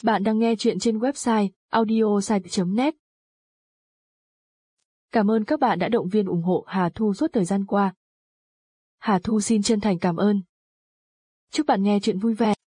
Bạn đang nghe chuyện trên website audiosite.net. Cảm ơn các bạn đã động viên ủng hộ Hà Thu suốt thời gian qua. Hà Thu xin chân thành cảm ơn. Chúc bạn nghe chuyện vui vẻ.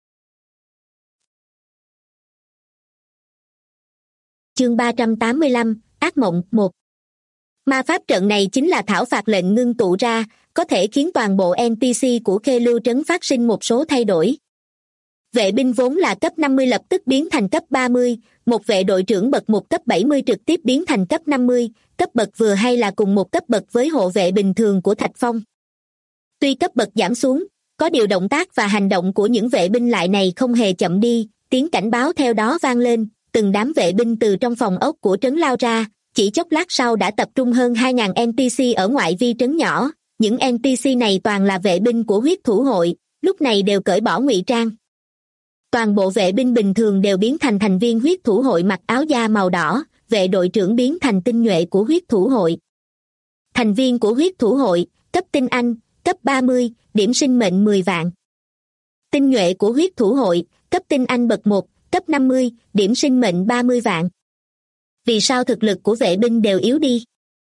Chương 385, Ác mộng 1. Ma pháp trận này chính là thảo phạt lệnh ngưng tụ ra, có thể khiến toàn bộ NPC của Khê Lưu Trấn phát sinh một số thay đổi. Vệ binh vốn là cấp 50 lập tức biến thành cấp 30, một vệ đội trưởng bậc 1 cấp 70 trực tiếp biến thành cấp 50, cấp bậc vừa hay là cùng một cấp bậc với hộ vệ bình thường của Thạch Phong. Tuy cấp bậc giảm xuống, có điều động tác và hành động của những vệ binh lại này không hề chậm đi, tiếng cảnh báo theo đó vang lên, từng đám vệ binh từ trong phòng ốc của trấn lao ra, chỉ chốc lát sau đã tập trung hơn 2.000 NPC ở ngoại vi trấn nhỏ, những NPC này toàn là vệ binh của huyết thủ hội, lúc này đều cởi bỏ ngụy trang. Toàn bộ vệ binh bình thường đều biến thành thành viên huyết thủ hội mặc áo da màu đỏ, vệ đội trưởng biến thành tinh nhuệ của huyết thủ hội. Thành viên của huyết thủ hội, cấp tinh anh, cấp 30, điểm sinh mệnh 10 vạn. Tinh nhuệ của huyết thủ hội, cấp tinh anh bậc 1, cấp 50, điểm sinh mệnh 30 vạn. Vì sao thực lực của vệ binh đều yếu đi?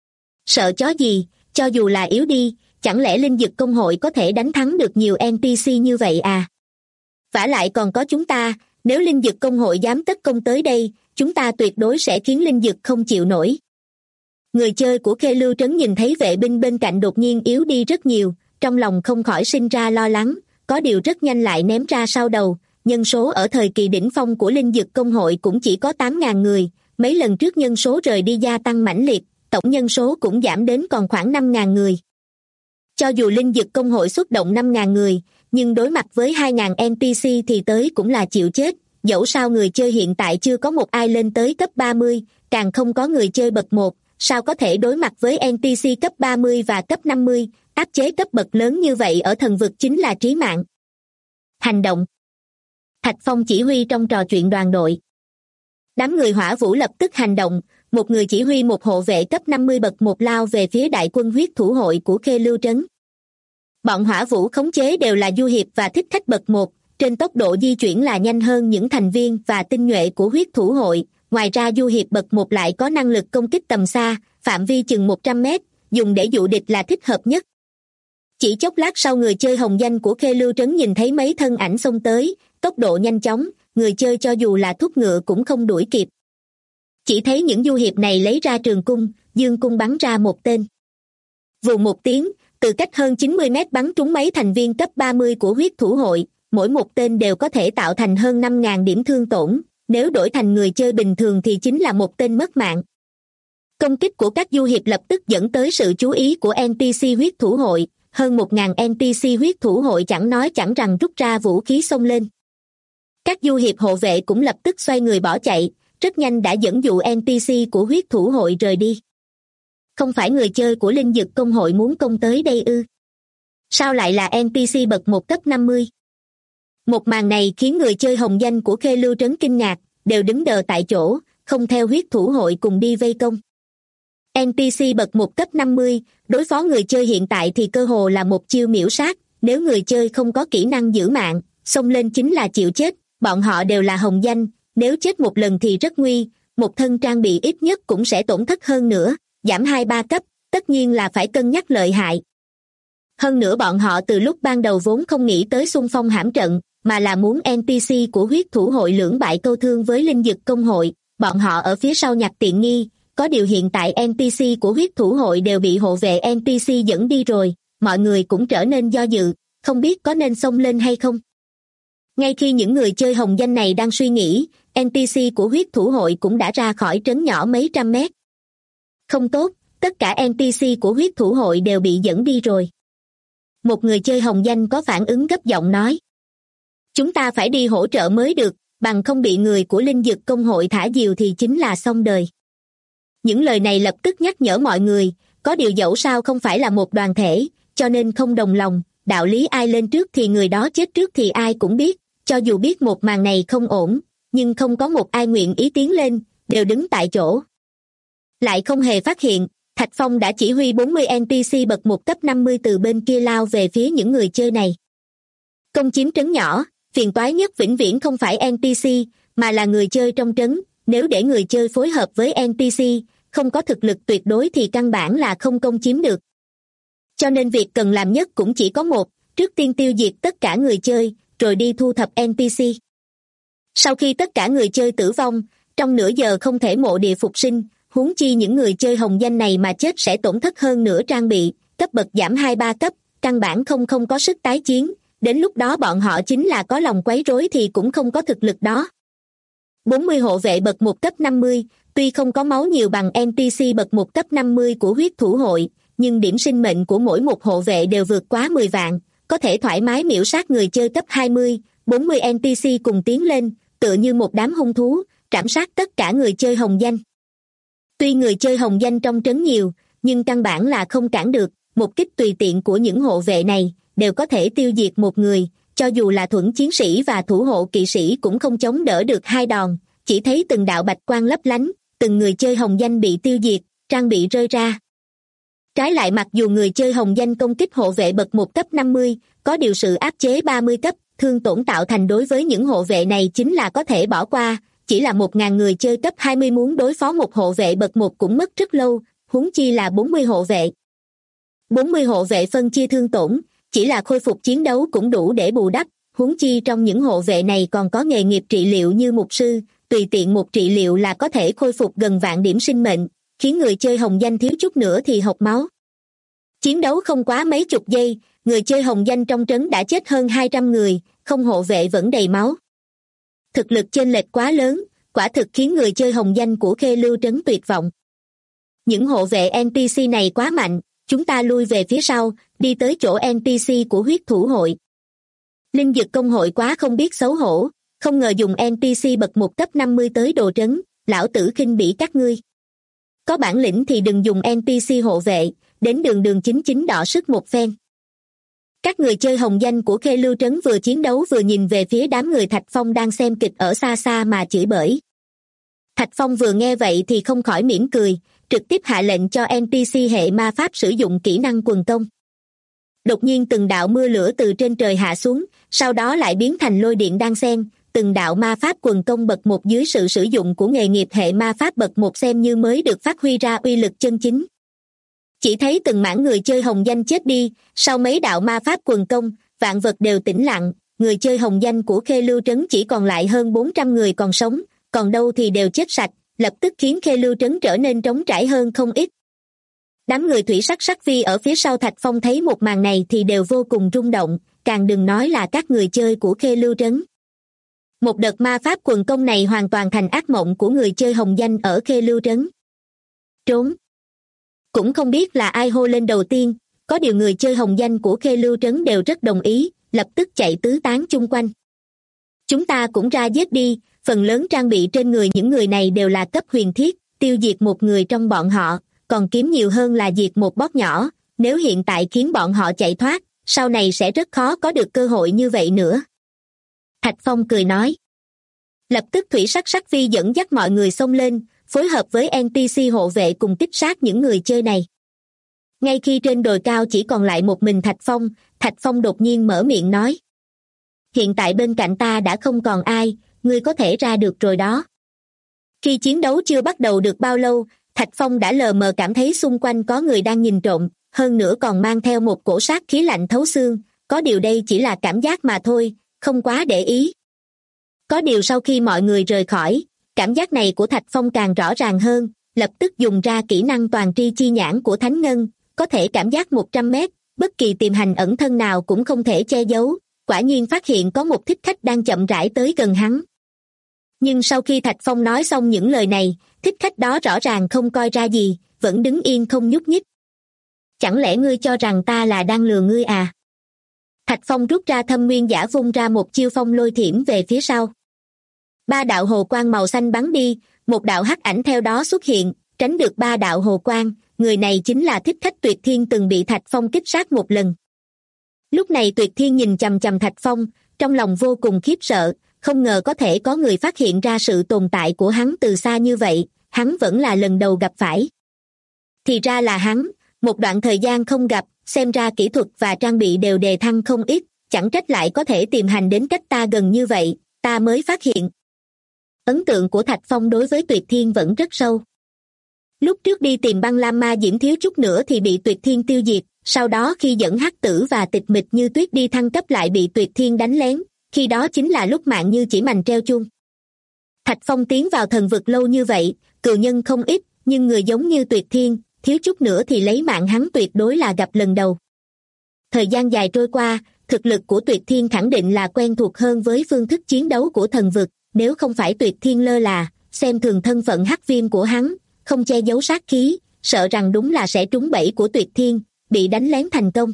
Sợ chó gì, cho dù là yếu đi, chẳng lẽ linh dực công hội có thể đánh thắng được nhiều NPC như vậy à? Vả lại còn có chúng ta, nếu linh dực công hội dám tấn công tới đây, chúng ta tuyệt đối sẽ khiến linh dực không chịu nổi. Người chơi của Khê Lưu Trấn nhìn thấy vệ binh bên cạnh đột nhiên yếu đi rất nhiều, trong lòng không khỏi sinh ra lo lắng, có điều rất nhanh lại ném ra sau đầu, nhân số ở thời kỳ đỉnh phong của linh dực công hội cũng chỉ có 8.000 người, mấy lần trước nhân số rời đi gia tăng mãnh liệt, tổng nhân số cũng giảm đến còn khoảng 5.000 người. Cho dù linh dực công hội xuất động 5.000 người, nhưng đối mặt với 2.000 NPC thì tới cũng là chịu chết, dẫu sao người chơi hiện tại chưa có một ai lên tới cấp 30, càng không có người chơi bậc 1, sao có thể đối mặt với NPC cấp 30 và cấp 50, áp chế cấp bậc lớn như vậy ở thần vực chính là trí mạng. Hành động. Thạch Phong chỉ huy trong trò chuyện đoàn đội. Đám người Hỏa Vũ lập tức hành động, một người chỉ huy một hộ vệ cấp 50 bậc 1 lao về phía đại quân huyết thủ hội của Khê Lưu Trấn. Bọn Hỏa Vũ khống chế đều là du hiệp và thích khách bậc 1, trên tốc độ di chuyển là nhanh hơn những thành viên và tinh nhuệ của huyết thủ hội, ngoài ra du hiệp bậc 1 lại có năng lực công kích tầm xa, phạm vi chừng 100 mét, dùng để dụ địch là thích hợp nhất. Chỉ chốc lát sau người chơi hồng danh của Khê Lưu Trấn nhìn thấy mấy thân ảnh xông tới, tốc độ nhanh chóng, người chơi cho dù là thúc ngựa cũng không đuổi kịp. Chỉ thấy những du hiệp này lấy ra trường cung, dương cung bắn ra một tên. Vù một tiếng, từ cách hơn 90 mét bắn trúng mấy thành viên cấp 30 của huyết thủ hội, mỗi một tên đều có thể tạo thành hơn 5.000 điểm thương tổn, nếu đổi thành người chơi bình thường thì chính là một tên mất mạng. Công kích của các du hiệp lập tức dẫn tới sự chú ý của NPC huyết thủ hội, hơn 1.000 NPC huyết thủ hội chẳng nói chẳng rằng rút ra vũ khí xông lên. Các du hiệp hộ vệ cũng lập tức xoay người bỏ chạy, rất nhanh đã dẫn dụ NPC của huyết thủ hội rời đi. Không phải người chơi của linh dực công hội muốn công tới đây ư? Sao lại là NPC bậc 1 cấp 50? Một màn này khiến người chơi hồng danh của Khê Lưu Trấn kinh ngạc, đều đứng đờ tại chỗ, không theo huyết thủ hội cùng đi vây công. NPC bậc 1 cấp 50, đối phó người chơi hiện tại thì cơ hồ là một chiêu miểu sát, nếu người chơi không có kỹ năng giữ mạng, xông lên chính là chịu chết, bọn họ đều là hồng danh, nếu chết một lần thì rất nguy, một thân trang bị ít nhất cũng sẽ tổn thất hơn nữa, giảm 2-3 cấp, tất nhiên là phải cân nhắc lợi hại. Hơn nữa bọn họ từ lúc ban đầu vốn không nghĩ tới xung phong hãm trận, mà là muốn NPC của huyết thủ hội lưỡng bại câu thương với linh dực công hội, bọn họ ở phía sau nhặt tiện nghi, có điều hiện tại NPC của huyết thủ hội đều bị hộ vệ NPC dẫn đi rồi, mọi người cũng trở nên do dự, không biết có nên xông lên hay không. Ngay khi những người chơi hồng danh này đang suy nghĩ, NPC của huyết thủ hội cũng đã ra khỏi trấn nhỏ mấy trăm mét. Không tốt, tất cả NPC của huyết thủ hội đều bị dẫn đi rồi. Một người chơi hồng danh có phản ứng gấp giọng nói. Chúng ta phải đi hỗ trợ mới được, bằng không bị người của linh dực công hội thả diều thì chính là xong đời. Những lời này lập tức nhắc nhở mọi người, có điều dẫu sao không phải là một đoàn thể, cho nên không đồng lòng, đạo lý ai lên trước thì người đó chết trước thì ai cũng biết, cho dù biết một màn này không ổn, nhưng không có một ai nguyện ý tiến lên, đều đứng tại chỗ. Lại không hề phát hiện, Thạch Phong đã chỉ huy 40 NPC bậc 1 cấp 50 từ bên kia lao về phía những người chơi này. Công chiếm trấn nhỏ, phiền toái nhất vĩnh viễn không phải NPC, mà là người chơi trong trấn. Nếu để người chơi phối hợp với NPC, không có thực lực tuyệt đối thì căn bản là không công chiếm được. Cho nên việc cần làm nhất cũng chỉ có một, trước tiên tiêu diệt tất cả người chơi, rồi đi thu thập NPC. Sau khi tất cả người chơi tử vong, trong nửa giờ không thể mộ địa phục sinh, huống chi những người chơi hồng danh này mà chết sẽ tổn thất hơn nửa trang bị, cấp bậc giảm 2-3 cấp, căn bản không có sức tái chiến, đến lúc đó bọn họ chính là có lòng quấy rối thì cũng không có thực lực đó. 40 hộ vệ bậc 1 cấp 50, tuy không có máu nhiều bằng NPC bậc 1 cấp 50 của huyết thủ hội, nhưng điểm sinh mệnh của mỗi một hộ vệ đều vượt quá 10 vạn, có thể thoải mái miểu sát người chơi cấp 20, 40 NPC cùng tiến lên, tựa như một đám hung thú, trảm sát tất cả người chơi hồng danh. Tuy người chơi hồng danh trong trấn nhiều, nhưng căn bản là không cản được, một kích tùy tiện của những hộ vệ này đều có thể tiêu diệt một người, cho dù là thuẫn chiến sĩ và thủ hộ kỵ sĩ cũng không chống đỡ được hai đòn, chỉ thấy từng đạo bạch quang lấp lánh, từng người chơi hồng danh bị tiêu diệt, trang bị rơi ra. Trái lại mặc dù người chơi hồng danh công kích hộ vệ bậc 1 cấp 50, có điều sự áp chế 30 cấp, thương tổn tạo thành đối với những hộ vệ này chính là có thể bỏ qua, chỉ là 1.000 người chơi cấp 20 muốn đối phó một hộ vệ bậc 1 cũng mất rất lâu, huống chi là 40 hộ vệ. 40 hộ vệ phân chia thương tổn, chỉ là khôi phục chiến đấu cũng đủ để bù đắp, huống chi trong những hộ vệ này còn có nghề nghiệp trị liệu như mục sư, tùy tiện một trị liệu là có thể khôi phục gần vạn điểm sinh mệnh, khiến người chơi hồng danh thiếu chút nữa thì hộc máu. Chiến đấu không quá mấy chục giây, người chơi hồng danh trong trấn đã chết hơn 200 người, không hộ vệ vẫn đầy máu. Thực lực chênh lệch quá lớn, quả thực khiến người chơi hồng danh của Khê Lưu trấn tuyệt vọng. Những hộ vệ NPC này quá mạnh, chúng ta lui về phía sau, đi tới chỗ NPC của huyết thủ hội. Linh dực công hội quá không biết xấu hổ, không ngờ dùng NPC bậc 1 cấp 50 tới đồ trấn, lão tử khinh bỉ các ngươi. Có bản lĩnh thì đừng dùng NPC hộ vệ, đến đường chính chính đọ sức một phen. Các người chơi hồng danh của Khê Lưu trấn vừa chiến đấu vừa nhìn về phía đám người Thạch Phong đang xem kịch ở xa xa mà chửi bới. Thạch Phong vừa nghe vậy thì không khỏi mỉm cười, trực tiếp hạ lệnh cho NPC hệ ma pháp sử dụng kỹ năng quần công. Đột nhiên từng đạo mưa lửa từ trên trời hạ xuống, sau đó lại biến thành lôi điện đan xen, từng đạo ma pháp quần công bậc 1 dưới sự sử dụng của nghề nghiệp hệ ma pháp bậc 1 xem như mới được phát huy ra uy lực chân chính. Chỉ thấy từng mảng người chơi hồng danh chết đi, sau mấy đạo ma pháp quần công, vạn vật đều tĩnh lặng, người chơi hồng danh của Khê Lưu trấn chỉ còn lại hơn 400 người còn sống, còn đâu thì đều chết sạch, lập tức khiến Khê Lưu trấn trở nên trống trải hơn không ít. Đám người thủy sắc sắc vi ở phía sau Thạch Phong thấy một màn này thì đều vô cùng rung động, càng đừng nói là các người chơi của Khê Lưu trấn. Một đợt ma pháp quần công này hoàn toàn thành ác mộng của người chơi hồng danh ở Khê Lưu trấn. Trốn! Cũng không biết là ai hô lên đầu tiên, có điều người chơi hồng danh của Khê Lưu trấn đều rất đồng ý, lập tức chạy tứ tán chung quanh. Chúng ta cũng ra giết đi, phần lớn trang bị trên người những người này đều là cấp huyền thiết, tiêu diệt một người trong bọn họ, còn kiếm nhiều hơn là diệt một boss nhỏ, nếu hiện tại khiến bọn họ chạy thoát, sau này sẽ rất khó có được cơ hội như vậy nữa. Thạch Phong cười nói. Lập tức thủy sắc sắc vi dẫn dắt mọi người xông lên, phối hợp với NPC hộ vệ cùng tiếp sát những người chơi này. Ngay khi trên đồi cao chỉ còn lại một mình Thạch Phong đột nhiên mở miệng nói. Hiện tại bên cạnh ta đã không còn ai, ngươi có thể ra được rồi đó. Khi chiến đấu chưa bắt đầu được bao lâu, Thạch Phong đã lờ mờ cảm thấy xung quanh có người đang nhìn trộm, hơn nữa còn mang theo một cổ sát khí lạnh thấu xương, có điều đây chỉ là cảm giác mà thôi, không quá để ý. Có điều sau khi mọi người rời khỏi, cảm giác này của Thạch Phong càng rõ ràng hơn, lập tức dùng ra kỹ năng toàn tri chi nhãn của Thánh Ngân, có thể cảm giác 100 mét, bất kỳ tiềm hành ẩn thân nào cũng không thể che giấu, quả nhiên phát hiện có một thích khách đang chậm rãi tới gần hắn. Nhưng sau khi Thạch Phong nói xong những lời này, thích khách đó rõ ràng không coi ra gì, vẫn đứng yên không nhúc nhích. Chẳng lẽ ngươi cho rằng ta là đang lừa ngươi à? Thạch Phong rút ra thâm nguyên giả vung ra một chiêu phong lôi thiểm về phía sau. 3 đạo hồ quang màu xanh bắn đi, một đạo hắc ảnh theo đó xuất hiện, tránh được 3 đạo hồ quang, người này chính là thích khách Tuyệt Thiên từng bị Thạch Phong kích sát một lần. Lúc này Tuyệt Thiên nhìn chằm chằm Thạch Phong, trong lòng vô cùng khiếp sợ, không ngờ có thể có người phát hiện ra sự tồn tại của hắn từ xa như vậy, hắn vẫn là lần đầu gặp phải. Thì ra là hắn, một đoạn thời gian không gặp, xem ra kỹ thuật và trang bị đều đề thăng không ít, chẳng trách lại có thể tiềm hành đến cách ta gần như vậy, ta mới phát hiện. Ấn tượng của Thạch Phong đối với Tuyệt Thiên vẫn rất sâu. Lúc trước đi tìm băng lam ma diễm thiếu chút nữa thì bị Tuyệt Thiên tiêu diệt, sau đó khi dẫn Hắc Tử và Tịch Mịch Như Tuyết đi thăng cấp lại bị Tuyệt Thiên đánh lén, khi đó chính là lúc mạng như chỉ mành treo chuông. Thạch Phong tiến vào thần vực lâu như vậy, cừu nhân không ít, nhưng người giống như Tuyệt Thiên, thiếu chút nữa thì lấy mạng hắn tuyệt đối là gặp lần đầu. Thời gian dài trôi qua, thực lực của Tuyệt Thiên khẳng định là quen thuộc hơn với phương thức chiến đấu của thần vực, nếu không phải Tuyệt Thiên lơ là, xem thường thân phận hắc viêm của hắn, không che giấu sát khí, sợ rằng đúng là sẽ trúng bẫy của Tuyệt Thiên, bị đánh lén thành công.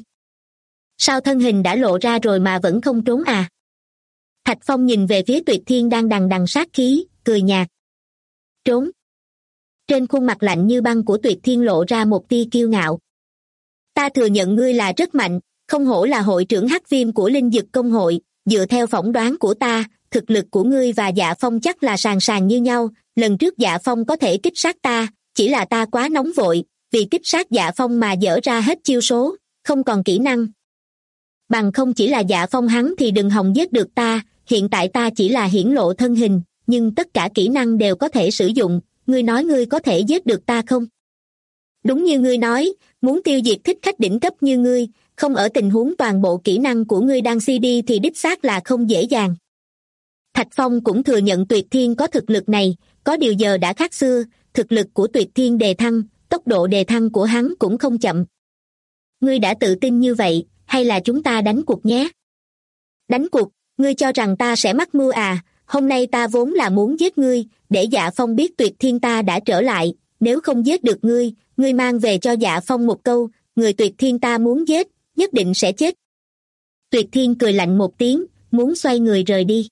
Sao thân hình đã lộ ra rồi mà vẫn không trốn à? Thạch Phong nhìn về phía Tuyệt Thiên đang đằng đằng sát khí, cười nhạt. Trốn. Trên khuôn mặt lạnh như băng của Tuyệt Thiên lộ ra một tia kiêu ngạo. Ta thừa nhận ngươi là rất mạnh, không hổ là hội trưởng hắc viêm của Linh Dực Công hội, dựa theo phỏng đoán của ta, thực lực của ngươi và Dạ Phong chắc là sàn sàn như nhau, lần trước Dạ Phong có thể kích sát ta, chỉ là ta quá nóng vội, vì kích sát Dạ Phong mà dở ra hết chiêu số, không còn kỹ năng. Bằng không chỉ là Dạ Phong hắn thì đừng hòng giết được ta, hiện tại ta chỉ là hiển lộ thân hình, nhưng tất cả kỹ năng đều có thể sử dụng, ngươi nói ngươi có thể giết được ta không? Đúng như ngươi nói, muốn tiêu diệt thích khách đỉnh cấp như ngươi, không ở tình huống toàn bộ kỹ năng của ngươi đang CD thì đích xác là không dễ dàng. Thạch Phong cũng thừa nhận Tuyệt Thiên có thực lực này, có điều giờ đã khác xưa, thực lực của Tuyệt Thiên đề thăng, tốc độ đề thăng của hắn cũng không chậm. Ngươi đã tự tin như vậy, hay là chúng ta đánh cuộc nhé? Đánh cuộc, ngươi cho rằng ta sẽ mắc mưu à? Hôm nay ta vốn là muốn giết ngươi, để Dạ Phong biết Tuyệt Thiên ta đã trở lại, nếu không giết được ngươi, ngươi mang về cho Dạ Phong một câu, người Tuyệt Thiên ta muốn giết, nhất định sẽ chết. Tuyệt Thiên cười lạnh một tiếng, muốn xoay người rời đi.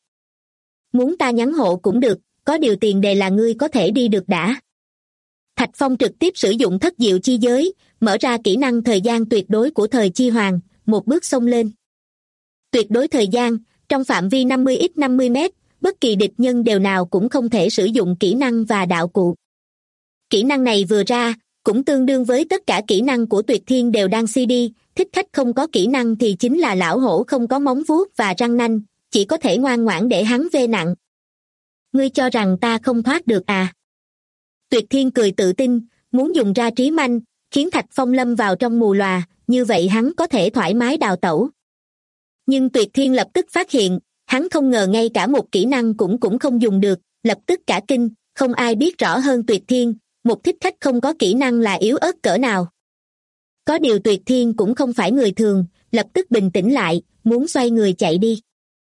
Muốn ta nhắn hộ cũng được, có điều tiền đề là ngươi có thể đi được đã. Thạch Phong trực tiếp sử dụng thất diệu chi giới, mở ra kỹ năng thời gian tuyệt đối của thời chi hoàng, một bước xông lên. Tuyệt đối thời gian, trong phạm vi 50x50 mét, bất kỳ địch nhân đều nào cũng không thể sử dụng kỹ năng và đạo cụ. Kỹ năng này vừa ra, cũng tương đương với tất cả kỹ năng của Tuyệt Thiên đều đang CD, thích khách không có kỹ năng thì chính là lão hổ không có móng vuốt và răng nanh, chỉ có thể ngoan ngoãn để hắn vê nặng. Ngươi cho rằng ta không thoát được à? Tuyệt Thiên cười tự tin, muốn dùng ra trí manh, khiến Thạch Phong lâm vào trong mù lòa, như vậy hắn có thể thoải mái đào tẩu. Nhưng Tuyệt Thiên lập tức phát hiện, hắn không ngờ ngay cả một kỹ năng cũng không dùng được, lập tức cả kinh, không ai biết rõ hơn Tuyệt Thiên, một thích khách không có kỹ năng là yếu ớt cỡ nào. Có điều Tuyệt Thiên cũng không phải người thường, lập tức bình tĩnh lại, muốn xoay người chạy đi.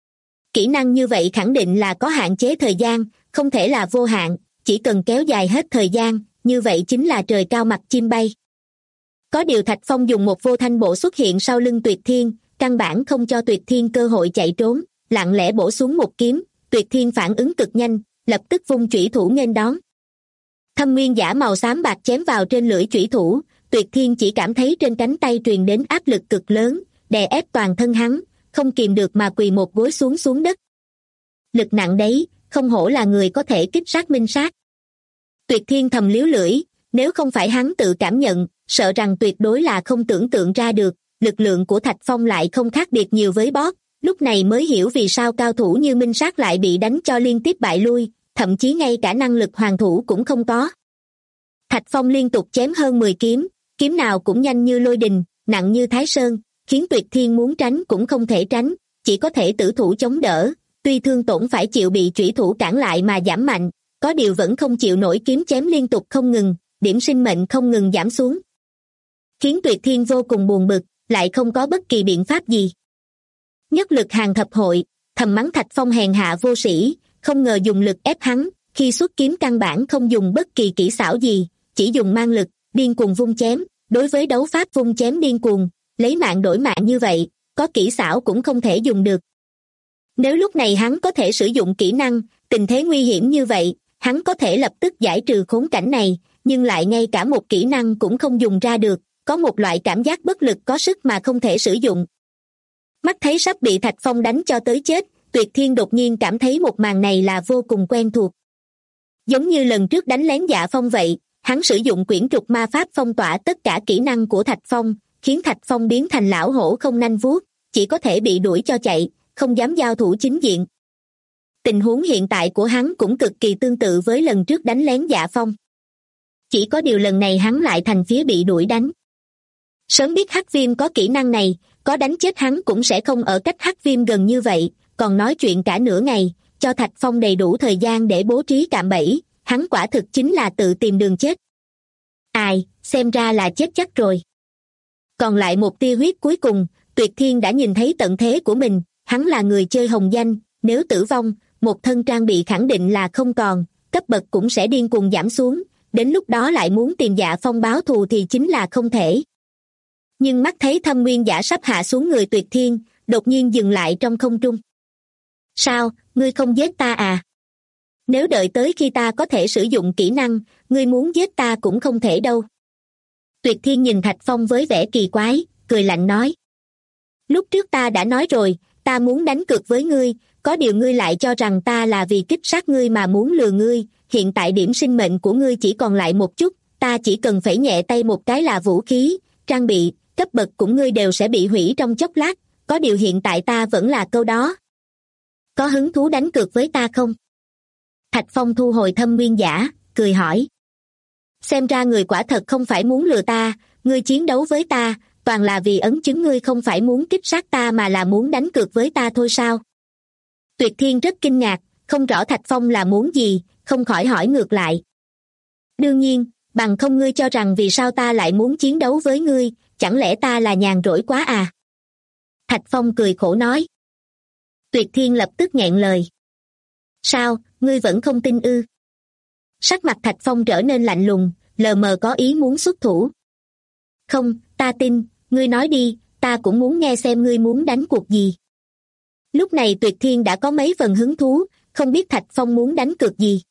Kỹ năng như vậy khẳng định là có hạn chế thời gian, không thể là vô hạn, chỉ cần kéo dài hết thời gian, như vậy chính là trời cao mặt chim bay. Có điều Thạch Phong dùng một vô thanh bộ xuất hiện sau lưng Tuyệt Thiên, căn bản không cho Tuyệt Thiên cơ hội chạy trốn, lặng lẽ bổ xuống một kiếm, Tuyệt Thiên phản ứng cực nhanh, lập tức vung chủy thủ nghênh đón. Thâm nguyên giả màu xám bạc chém vào trên lưỡi chủy thủ, Tuyệt Thiên chỉ cảm thấy trên cánh tay truyền đến áp lực cực lớn, đè ép toàn thân hắn, không kìm được mà quỳ một gối xuống đất. Lực nặng đấy, không hổ là người có thể kích sát minh sát. Tuyệt Thiên thầm liếu lưỡi, nếu không phải hắn tự cảm nhận, sợ rằng tuyệt đối là không tưởng tượng ra được, lực lượng của Thạch Phong lại không khác biệt nhiều với boss, lúc này mới hiểu vì sao cao thủ như minh sát lại bị đánh cho liên tiếp bại lui, thậm chí ngay cả năng lực hoàn thủ cũng không có. Thạch Phong liên tục chém hơn 10 kiếm, kiếm nào cũng nhanh như lôi đình, nặng như thái sơn, khiến Tuyệt Thiên muốn tránh cũng không thể tránh, chỉ có thể tử thủ chống đỡ, tuy thương tổn phải chịu bị chủy thủ cản lại mà giảm mạnh, có điều vẫn không chịu nổi kiếm chém liên tục không ngừng, điểm sinh mệnh không ngừng giảm xuống. Khiến Tuyệt Thiên vô cùng buồn bực, lại không có bất kỳ biện pháp gì. Nhất lực hàng thập hội, thầm mắng Thạch Phong hèn hạ vô sĩ, không ngờ dùng lực ép hắn, khi xuất kiếm căn bản không dùng bất kỳ kỹ xảo gì, chỉ dùng mang lực, điên cuồng vung chém, đối với đấu pháp vung chém điên cuồng, lấy mạng đổi mạng như vậy, có kỹ xảo cũng không thể dùng được. Nếu lúc này hắn có thể sử dụng kỹ năng, tình thế nguy hiểm như vậy, hắn có thể lập tức giải trừ khốn cảnh này, nhưng lại ngay cả một kỹ năng cũng không dùng ra được, có một loại cảm giác bất lực có sức mà không thể sử dụng. Mắt thấy sắp bị Thạch Phong đánh cho tới chết, Tuyệt Thiên đột nhiên cảm thấy một màn này là vô cùng quen thuộc. Giống như lần trước đánh lén Dạ Phong vậy, hắn sử dụng quyển trục ma pháp phong tỏa tất cả kỹ năng của Thạch Phong, khiến Thạch Phong biến thành lão hổ không nanh vuốt, chỉ có thể bị đuổi cho chạy, không dám giao thủ chính diện. Tình huống hiện tại của hắn cũng cực kỳ tương tự với lần trước đánh lén Dạ Phong. Chỉ có điều lần này hắn lại thành phía bị đuổi đánh. Sớm biết Hắc Viêm có kỹ năng này, có đánh chết hắn cũng sẽ không ở cách Hắc Viêm gần như vậy, còn nói chuyện cả nửa ngày, cho Thạch Phong đầy đủ thời gian để bố trí cạm bẫy, hắn quả thực chính là tự tìm đường chết. Ai, xem ra là chết chắc rồi. Còn lại một tia huyết cuối cùng, Tuyệt Thiên đã nhìn thấy tận thế của mình, hắn là người chơi hồng danh, nếu tử vong, một thân trang bị khẳng định là không còn, cấp bậc cũng sẽ điên cuồng giảm xuống, đến lúc đó lại muốn tìm Dạ Phong báo thù thì chính là không thể. Nhưng mắt thấy Thâm Nguyên Giả sắp hạ xuống người Tuyệt Thiên, đột nhiên dừng lại trong không trung. Sao, ngươi không giết ta à? Nếu đợi tới khi ta có thể sử dụng kỹ năng, ngươi muốn giết ta cũng không thể đâu. Tuyệt Thiên nhìn Thạch Phong với vẻ kỳ quái, cười lạnh nói. Lúc trước ta đã nói rồi, ta muốn đánh cược với ngươi, có điều ngươi lại cho rằng ta là vì kích sát ngươi mà muốn lừa ngươi, hiện tại điểm sinh mệnh của ngươi chỉ còn lại một chút, ta chỉ cần phẩy nhẹ tay một cái là vũ khí, trang bị, cấp bậc của ngươi đều sẽ bị hủy trong chốc lát, có điều hiện tại ta vẫn là câu đó. Có hứng thú đánh cược với ta không? Thạch Phong thu hồi Thâm Nguyên Giả, cười hỏi. Xem ra người quả thật không phải muốn lừa ta, ngươi chiến đấu với ta, toàn là vì ấn chứng ngươi không phải muốn kích sát ta mà là muốn đánh cược với ta thôi sao? Tuyệt Thiên rất kinh ngạc, không rõ Thạch Phong là muốn gì, không khỏi hỏi ngược lại. Đương nhiên, bằng không ngươi cho rằng vì sao ta lại muốn chiến đấu với ngươi, chẳng lẽ ta là nhàn rỗi quá à? Thạch Phong cười khổ nói. Tuyệt Thiên lập tức nghẹn lời. Sao, ngươi vẫn không tin ư? Sắc mặt Thạch Phong trở nên lạnh lùng, lờ mờ có ý muốn xuất thủ. Không, ta tin, ngươi nói đi, ta cũng muốn nghe xem ngươi muốn đánh cuộc gì. Lúc này Tuyệt Thiên đã có mấy phần hứng thú, không biết Thạch Phong muốn đánh cược gì.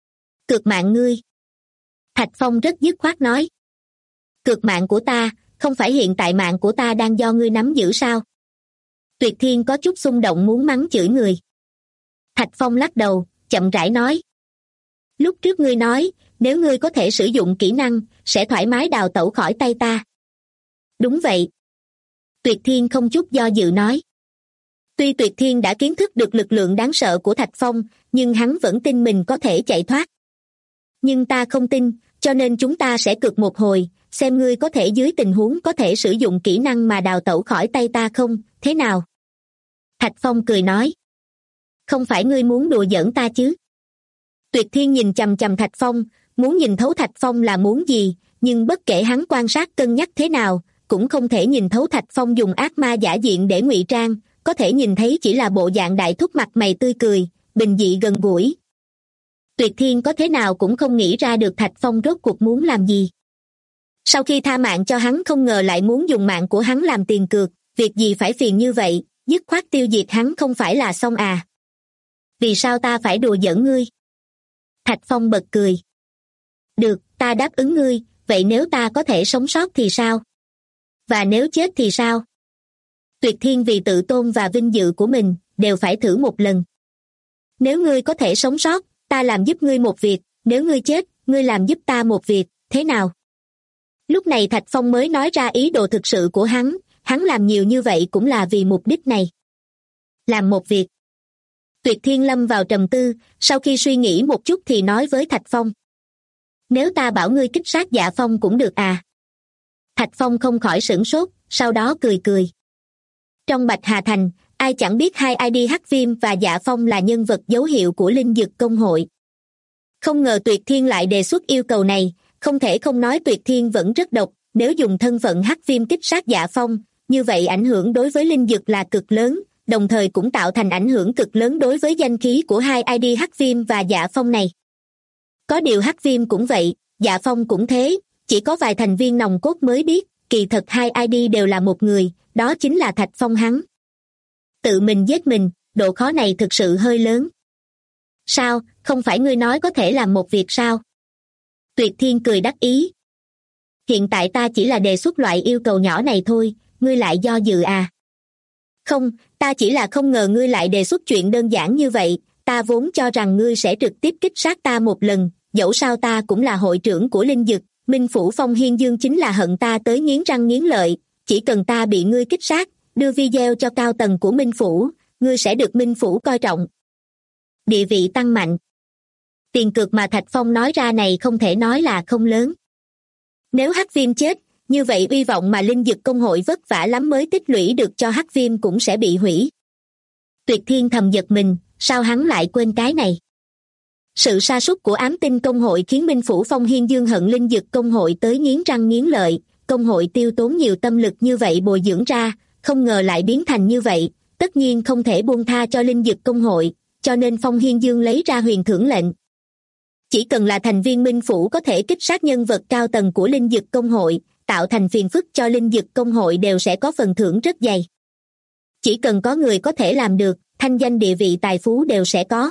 Cược mạng ngươi. Thạch Phong rất dứt khoát nói. Cược mạng của ta, không phải hiện tại mạng của ta đang do ngươi nắm giữ sao? Tuyệt Thiên có chút xung động muốn mắng chửi người. Thạch Phong lắc đầu, chậm rãi nói. Lúc trước ngươi nói, nếu ngươi có thể sử dụng kỹ năng, sẽ thoải mái đào tẩu khỏi tay ta. Đúng vậy. Tuyệt Thiên không chút do dự nói. Tuy Tuyệt Thiên đã kiến thức được lực lượng đáng sợ của Thạch Phong, nhưng hắn vẫn tin mình có thể chạy thoát. Nhưng ta không tin, cho nên chúng ta sẽ cược một hồi, xem ngươi có thể dưới tình huống có thể sử dụng kỹ năng mà đào tẩu khỏi tay ta không, thế nào? Thạch Phong cười nói. Không phải ngươi muốn đùa giỡn ta chứ? Tuyệt Thiên nhìn chằm chằm Thạch Phong, muốn nhìn thấu Thạch Phong là muốn gì, nhưng bất kể hắn quan sát cân nhắc thế nào, cũng không thể nhìn thấu Thạch Phong dùng ác ma giả diện để ngụy trang, có thể nhìn thấy chỉ là bộ dạng đại thúc mặt mày tươi cười, bình dị gần gũi. Tuyệt Thiên có thế nào cũng không nghĩ ra được Thạch Phong rốt cuộc muốn làm gì. Sau khi tha mạng cho hắn không ngờ lại muốn dùng mạng của hắn làm tiền cược, việc gì phải phiền như vậy, dứt khoát tiêu diệt hắn không phải là xong à? Vì sao ta phải đùa giỡn ngươi? Thạch Phong bật cười. Được, ta đáp ứng ngươi, vậy nếu ta có thể sống sót thì sao? Và nếu chết thì sao? Tuyệt Thiên vì tự tôn và vinh dự của mình, đều phải thử một lần. Nếu ngươi có thể sống sót, ta làm giúp ngươi một việc, nếu ngươi chết, ngươi làm giúp ta một việc, thế nào? Lúc này Thạch Phong mới nói ra ý đồ thực sự của hắn làm nhiều như vậy cũng là vì mục đích này. Làm một việc. Tuyệt Thiên lâm vào trầm tư, sau khi suy nghĩ một chút thì nói với Thạch Phong. Nếu ta bảo ngươi kích sát Dạ Phong cũng được à? Thạch Phong không khỏi sửng sốt, sau đó cười cười. Trong Bạch Hà Thành, ai chẳng biết hai ID Hắc Viêm và Dạ Phong là nhân vật dấu hiệu của Linh Dực Công hội. Không ngờ Tuyệt Thiên lại đề xuất yêu cầu này, không thể không nói Tuyệt Thiên vẫn rất độc, nếu dùng thân phận Hắc Viêm kích sát Dạ Phong, như vậy ảnh hưởng đối với Linh Dực là cực lớn, đồng thời cũng tạo thành ảnh hưởng cực lớn đối với danh khí của hai ID Hắc Viêm và Dạ Phong này. Có điều Hắc Viêm cũng vậy, Dạ Phong cũng thế, chỉ có vài thành viên nòng cốt mới biết, kỳ thật hai ID đều là một người, đó chính là Thạch Phong hắn. Tự mình giết mình, độ khó này thực sự hơi lớn. Sao, không phải ngươi nói có thể làm một việc sao? Tuyệt Thiên cười đắc ý. Hiện tại ta chỉ là đề xuất loại yêu cầu nhỏ này thôi, ngươi lại do dự à? Không, ta chỉ là không ngờ ngươi lại đề xuất chuyện đơn giản như vậy, ta vốn cho rằng ngươi sẽ trực tiếp kích sát ta một lần, dẫu sao ta cũng là hội trưởng của Linh Dực, Minh Phủ Phong Hiên Dương chính là hận ta tới nghiến răng nghiến lợi, chỉ cần ta bị ngươi kích sát, đưa video cho cao tầng của Minh Phủ, ngươi sẽ được Minh Phủ coi trọng. địa vị tăng mạnh. Tiền cược mà Thạch Phong nói ra này không thể nói là không lớn. Nếu Hắc Viêm chết, như vậy uy vọng mà Linh Dực Công hội vất vả lắm mới tích lũy được cho Hắc Viêm cũng sẽ bị hủy. Tuyệt Thiên thầm giật mình, sao hắn lại quên cái này? Sự sa sút của Ám Tinh Công hội khiến Minh Phủ Phong Hiên Dương hận Linh Dực Công hội tới nghiến răng nghiến lợi. Công hội tiêu tốn nhiều tâm lực như vậy bồi dưỡng ra, không ngờ lại biến thành như vậy, tất nhiên không thể buông tha cho Linh Dực Công hội, cho nên Phong Hiên Dương lấy ra huyền thưởng lệnh. Chỉ cần là thành viên Minh Phủ có thể kích sát nhân vật cao tầng của Linh Dực Công hội, tạo thành phiền phức cho Linh Dực Công hội đều sẽ có phần thưởng rất dày. Chỉ cần có người có thể làm được, thanh danh địa vị tài phú đều sẽ có.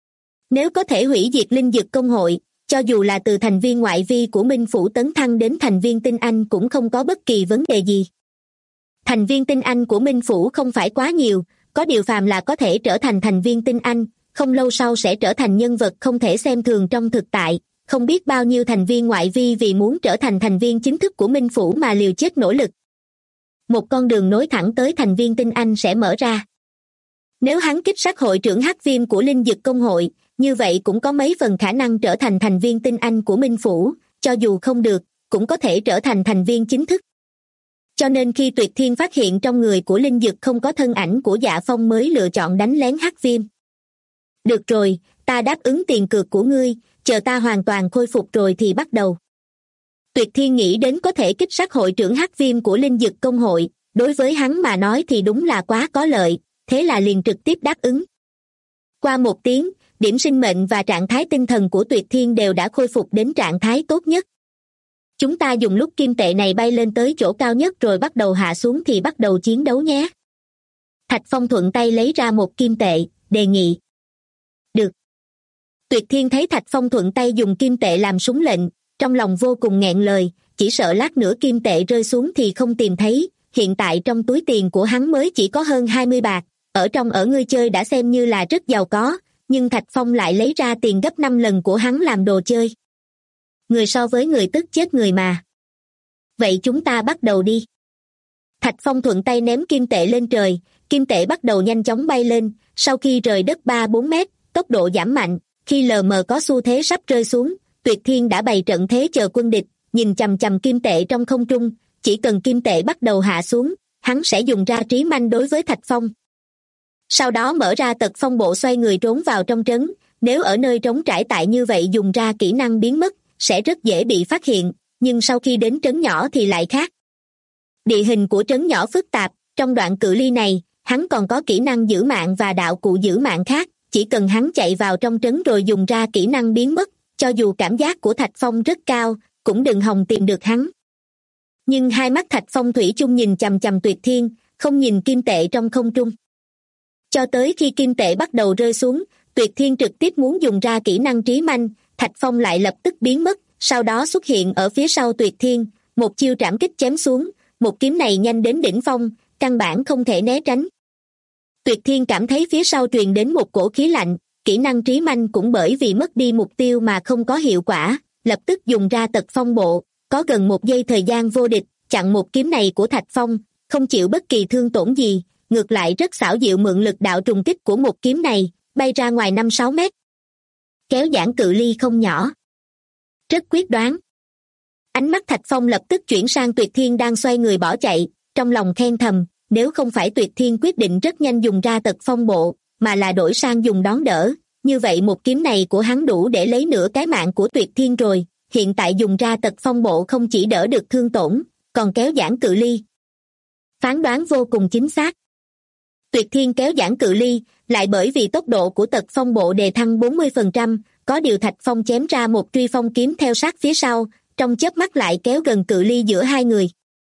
Nếu có thể hủy diệt Linh Dực Công hội, cho dù là từ thành viên ngoại vi của Minh Phủ tấn thăng đến thành viên tinh anh cũng không có bất kỳ vấn đề gì. Thành viên tinh anh của Minh Phủ không phải quá nhiều, có điều phàm là có thể trở thành thành viên tinh anh, không lâu sau sẽ trở thành nhân vật không thể xem thường trong thực tại, không biết bao nhiêu thành viên ngoại vi vì muốn trở thành thành viên chính thức của Minh Phủ mà liều chết nỗ lực. Một con đường nối thẳng tới thành viên tinh anh sẽ mở ra. Nếu hắn kích sát hội trưởng Hắc Viêm của Linh Dực Công hội, như vậy cũng có mấy phần khả năng trở thành thành viên tinh anh của Minh Phủ, cho dù không được, cũng có thể trở thành thành viên chính thức. Cho nên khi Tuyệt Thiên phát hiện trong người của Linh Dực không có thân ảnh của Dạ Phong mới lựa chọn đánh lén Hắc Viêm. Được rồi, ta đáp ứng tiền cược của ngươi, chờ ta hoàn toàn khôi phục rồi thì bắt đầu. Tuyệt Thiên nghĩ đến có thể kích sát hội trưởng Hắc Viêm của Linh Dực Công hội, đối với hắn mà nói thì đúng là quá có lợi, thế là liền trực tiếp đáp ứng. Qua một tiếng, điểm sinh mệnh và trạng thái tinh thần của Tuyệt Thiên đều đã khôi phục đến trạng thái tốt nhất. Chúng ta dùng lúc kim tệ này bay lên tới chỗ cao nhất rồi bắt đầu hạ xuống thì bắt đầu chiến đấu nhé. Thạch Phong thuận tay lấy ra một kim tệ, đề nghị. Được. Tuyệt Thiên thấy Thạch Phong thuận tay dùng kim tệ làm súng lệnh, trong lòng vô cùng nghẹn lời, chỉ sợ lát nữa kim tệ rơi xuống thì không tìm thấy, hiện tại trong túi tiền của hắn mới chỉ có hơn 20 bạc, ở ngươi chơi đã xem như là rất giàu có, nhưng Thạch Phong lại lấy ra tiền gấp 5 lần của hắn làm đồ chơi. Người so với người tức chết người mà. Vậy chúng ta bắt đầu đi. Thạch Phong thuận tay ném kim tệ lên trời, kim tệ bắt đầu nhanh chóng bay lên, sau khi rời đất 3-4 mét, tốc độ giảm mạnh, khi lờ mờ có xu thế sắp rơi xuống, Tuyệt Thiên đã bày trận thế chờ quân địch, nhìn chằm chằm kim tệ trong không trung, chỉ cần kim tệ bắt đầu hạ xuống, hắn sẽ dùng ra trí manh đối với Thạch Phong. Sau đó mở ra tật phong bộ xoay người trốn vào trong trấn, nếu ở nơi trống trải tại như vậy dùng ra kỹ năng biến mất, sẽ rất dễ bị phát hiện, nhưng sau khi đến trấn nhỏ thì lại khác. Địa hình của trấn nhỏ phức tạp, trong đoạn cự ly này, hắn còn có kỹ năng giữ mạng và đạo cụ giữ mạng khác, chỉ cần hắn chạy vào trong trấn rồi dùng ra kỹ năng biến mất, cho dù cảm giác của Thạch Phong rất cao, cũng đừng hòng tìm được hắn. Nhưng hai mắt Thạch Phong thủy chung nhìn chằm chằm Tuyệt Thiên, không nhìn kim tệ trong không trung. Cho tới khi kim tệ bắt đầu rơi xuống, Tuyệt Thiên trực tiếp muốn dùng ra kỹ năng trí manh, Thạch Phong lại lập tức biến mất, sau đó xuất hiện ở phía sau Tuyệt Thiên, một chiêu trảm kích chém xuống, một kiếm này nhanh đến đỉnh phong, căn bản không thể né tránh. Tuyệt Thiên cảm thấy phía sau truyền đến một cổ khí lạnh, kỹ năng trí manh cũng bởi vì mất đi mục tiêu mà không có hiệu quả, lập tức dùng ra tật phong bộ, có gần 1 giây thời gian vô địch, chặn một kiếm này của Thạch Phong, không chịu bất kỳ thương tổn gì, ngược lại rất xảo diệu mượn lực đạo trùng kích của một kiếm này, bay ra ngoài 5-6 mét. Kéo giãn cự ly không nhỏ. Rất quyết đoán. Ánh mắt Thạch Phong lập tức chuyển sang Tuyệt Thiên đang xoay người bỏ chạy, trong lòng khen thầm, nếu không phải Tuyệt Thiên quyết định rất nhanh dùng ra tật phong bộ, mà là đổi sang dùng đón đỡ, như vậy một kiếm này của hắn đủ để lấy nửa cái mạng của Tuyệt Thiên rồi, hiện tại dùng ra tật phong bộ không chỉ đỡ được thương tổn, còn kéo giãn cự ly. Phán đoán vô cùng chính xác. Tuyệt Thiên kéo giãn cự ly, lại bởi vì tốc độ của tật phong bộ đề thăng 40%, có điều Thạch Phong chém ra một truy phong kiếm theo sát phía sau, trong chớp mắt lại kéo gần cự ly giữa hai người.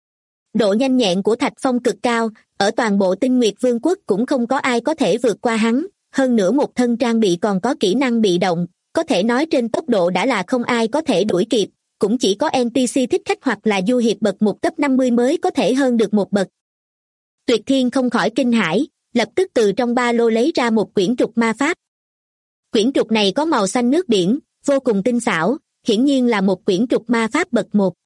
Độ nhanh nhẹn của Thạch Phong cực cao, ở toàn bộ Tinh Nguyệt Vương quốc cũng không có ai có thể vượt qua hắn, hơn nữa một thân trang bị còn có kỹ năng bị động, có thể nói trên tốc độ đã là không ai có thể đuổi kịp, cũng chỉ có NPC thích khách hoặc là du hiệp bậc 1 cấp 50 mới có thể hơn được một bậc. Tuyệt Thiên không khỏi kinh hãi, lập tức từ trong ba lô lấy ra một quyển trục ma pháp. Quyển trục này có màu xanh nước biển, vô cùng tinh xảo, hiển nhiên là một quyển trục ma pháp bậc 1.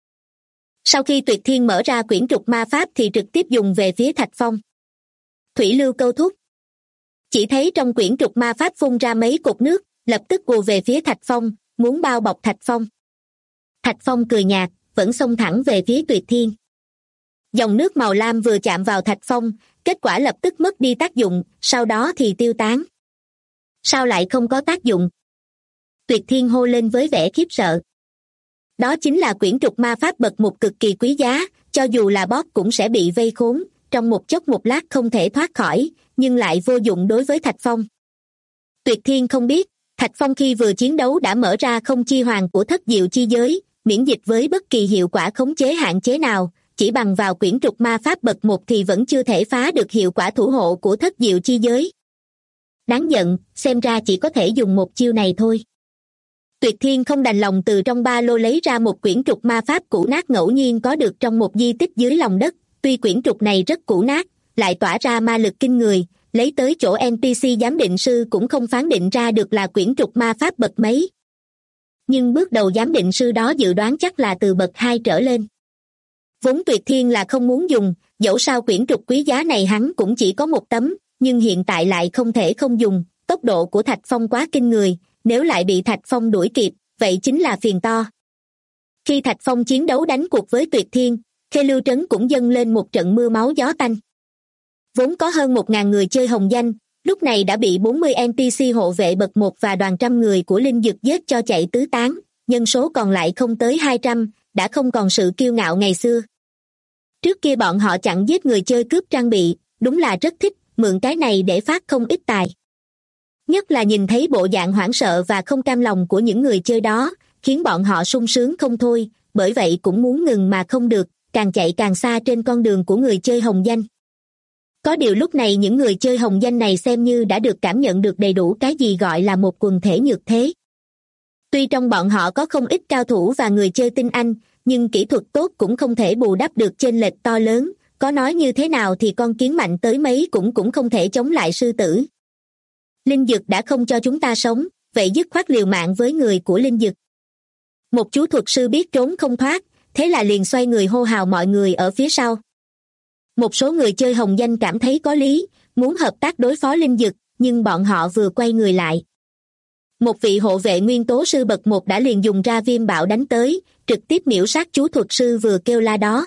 Sau khi Tuyệt Thiên mở ra quyển trục ma pháp thì trực tiếp dùng về phía Thạch Phong. Thủy lưu câu thúc. Chỉ thấy trong quyển trục ma pháp phun ra mấy cột nước, lập tức ùa về phía Thạch Phong, muốn bao bọc Thạch Phong. Thạch Phong cười nhạt, vẫn xông thẳng về phía Tuyệt Thiên. Dòng nước màu lam vừa chạm vào Thạch Phong, kết quả lập tức mất đi tác dụng, sau đó thì tiêu tán. Sao lại không có tác dụng? Tuyệt Thiên hô lên với vẻ khiếp sợ. Đó chính là quyển trục ma pháp bậc một cực kỳ quý giá, cho dù là boss cũng sẽ bị vây khốn, trong một chốc một lát không thể thoát khỏi, nhưng lại vô dụng đối với Thạch Phong. Tuyệt Thiên không biết, Thạch Phong khi vừa chiến đấu đã mở ra không chi hoàng của thất diệu chi giới, miễn dịch với bất kỳ hiệu quả khống chế hạn chế nào, chỉ bằng vào quyển trục ma pháp bậc một thì vẫn chưa thể phá được hiệu quả thủ hộ của thất diệu chi giới. Đáng giận, xem ra chỉ có thể dùng một chiêu này thôi. Tuyệt Thiên không đành lòng từ trong ba lô lấy ra một quyển trục ma pháp cũ nát ngẫu nhiên có được trong một di tích dưới lòng đất, tuy quyển trục này rất cũ nát, lại tỏa ra ma lực kinh người, lấy tới chỗ NPC giám định sư cũng không phán định ra được là quyển trục ma pháp bậc mấy. Nhưng bước đầu giám định sư đó dự đoán chắc là từ bậc 2 trở lên. Vốn Tuyệt Thiên là không muốn dùng, dẫu sao quyển trục quý giá này hắn cũng chỉ có một tấm, nhưng hiện tại lại không thể không dùng, tốc độ của Thạch Phong quá kinh người, nếu lại bị Thạch Phong đuổi kịp, vậy chính là phiền to. Khi Thạch Phong chiến đấu đánh cuộc với Tuyệt Thiên, Khê Lưu Trấn cũng dâng lên một trận mưa máu gió tanh. Vốn có hơn 1.000 người chơi hồng danh, lúc này đã bị 40 NPC hộ vệ bậc 1 và đoàn trăm người của Linh Dực giết cho chạy tứ tán, nhân số còn lại không tới 200, đã không còn sự kiêu ngạo ngày xưa. Trước kia bọn họ chặn giết người chơi cướp trang bị, đúng là rất thích, mượn cái này để phát không ít tài. Nhất là nhìn thấy bộ dạng hoảng sợ và không cam lòng của những người chơi đó, khiến bọn họ sung sướng không thôi, bởi vậy cũng muốn ngừng mà không được, càng chạy càng xa trên con đường của người chơi hồng danh. Có điều lúc này những người chơi hồng danh này xem như đã được cảm nhận được đầy đủ cái gì gọi là một quần thể nhược thế. Tuy trong bọn họ có không ít cao thủ và người chơi tinh anh, nhưng kỹ thuật tốt cũng không thể bù đắp được chênh lệch to lớn, có nói như thế nào thì con kiến mạnh tới mấy cũng không thể chống lại sư tử. Linh Dực đã không cho chúng ta sống, vậy dứt khoát liều mạng với người của Linh Dực. Một chú thuật sư biết trốn không thoát, thế là liền xoay người hô hào mọi người ở phía sau. Một số người chơi hồng danh cảm thấy có lý, muốn hợp tác đối phó Linh Dực, nhưng bọn họ vừa quay người lại. Một vị hộ vệ nguyên tố sư bậc 1 đã liền dùng ra viêm bạo đánh tới, trực tiếp miểu sát chú thuật sư vừa kêu la đó.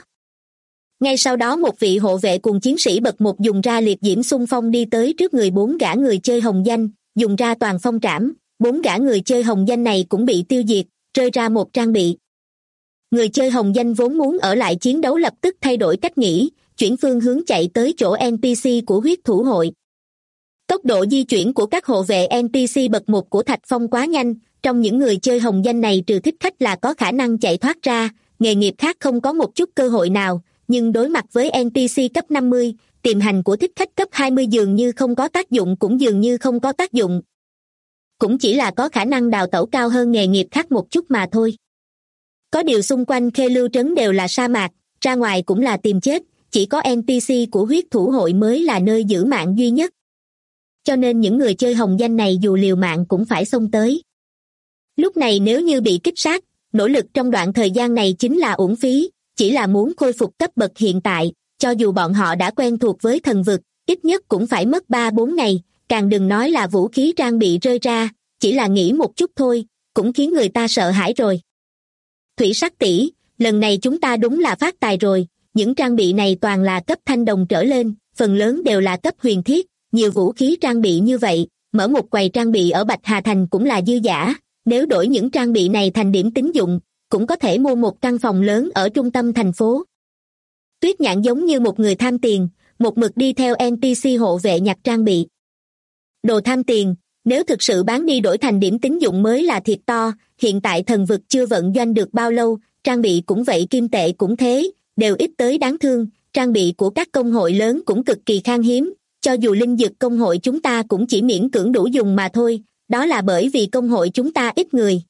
Ngay sau đó một vị hộ vệ cùng chiến sĩ bậc 1 dùng ra liệt diễm xung phong đi tới trước người 4 gã người chơi hồng danh, dùng ra toàn phong trảm, 4 gã người chơi hồng danh này cũng bị tiêu diệt, rơi ra một trang bị. Người chơi hồng danh vốn muốn ở lại chiến đấu lập tức thay đổi cách nghĩ, chuyển phương hướng chạy tới chỗ NPC của huyết thủ hội. Tốc độ di chuyển của các hộ vệ NPC bậc 1 của Thạch Phong quá nhanh, trong những người chơi hồng danh này trừ thích khách là có khả năng chạy thoát ra, nghề nghiệp khác không có một chút cơ hội nào, nhưng đối mặt với NPC cấp 50, tiềm hành của thích khách cấp 20 dường như không có tác dụng cũng dường như không có tác dụng. Cũng chỉ là có khả năng đào tẩu cao hơn nghề nghiệp khác một chút mà thôi. Có điều xung quanh Khê Lưu Trấn đều là sa mạc, ra ngoài cũng là tìm chết, chỉ có NPC của huyết thủ hội mới là nơi giữ mạng duy nhất. Cho nên những người chơi hồng danh này dù liều mạng cũng phải xông tới. Lúc này nếu như bị kích sát, nỗ lực trong đoạn thời gian này chính là uổng phí, chỉ là muốn khôi phục cấp bậc hiện tại, cho dù bọn họ đã quen thuộc với thần vực, ít nhất cũng phải mất 3-4 ngày, càng đừng nói là vũ khí trang bị rơi ra, chỉ là nghĩ một chút thôi, cũng khiến người ta sợ hãi rồi. Thủy Sắc tỷ, lần này chúng ta đúng là phát tài rồi, những trang bị này toàn là cấp thanh đồng trở lên, phần lớn đều là cấp huyền thiết, nhiều vũ khí trang bị như vậy, mở một quầy trang bị ở Bạch Hà Thành cũng là dư dả, nếu đổi những trang bị này thành điểm tín dụng, cũng có thể mua một căn phòng lớn ở trung tâm thành phố. Tuyết Nhạn giống như một người tham tiền, một mực đi theo NPC hộ vệ nhặt trang bị. Đồ tham tiền, nếu thực sự bán đi đổi thành điểm tín dụng mới là thiệt to, hiện tại thần vực chưa vận doanh được bao lâu, trang bị cũng vậy kim tệ cũng thế, đều ít tới đáng thương, trang bị của các công hội lớn cũng cực kỳ khan hiếm, cho dù linh dược công hội chúng ta cũng chỉ miễn cưỡng đủ dùng mà thôi, đó là bởi vì công hội chúng ta ít người.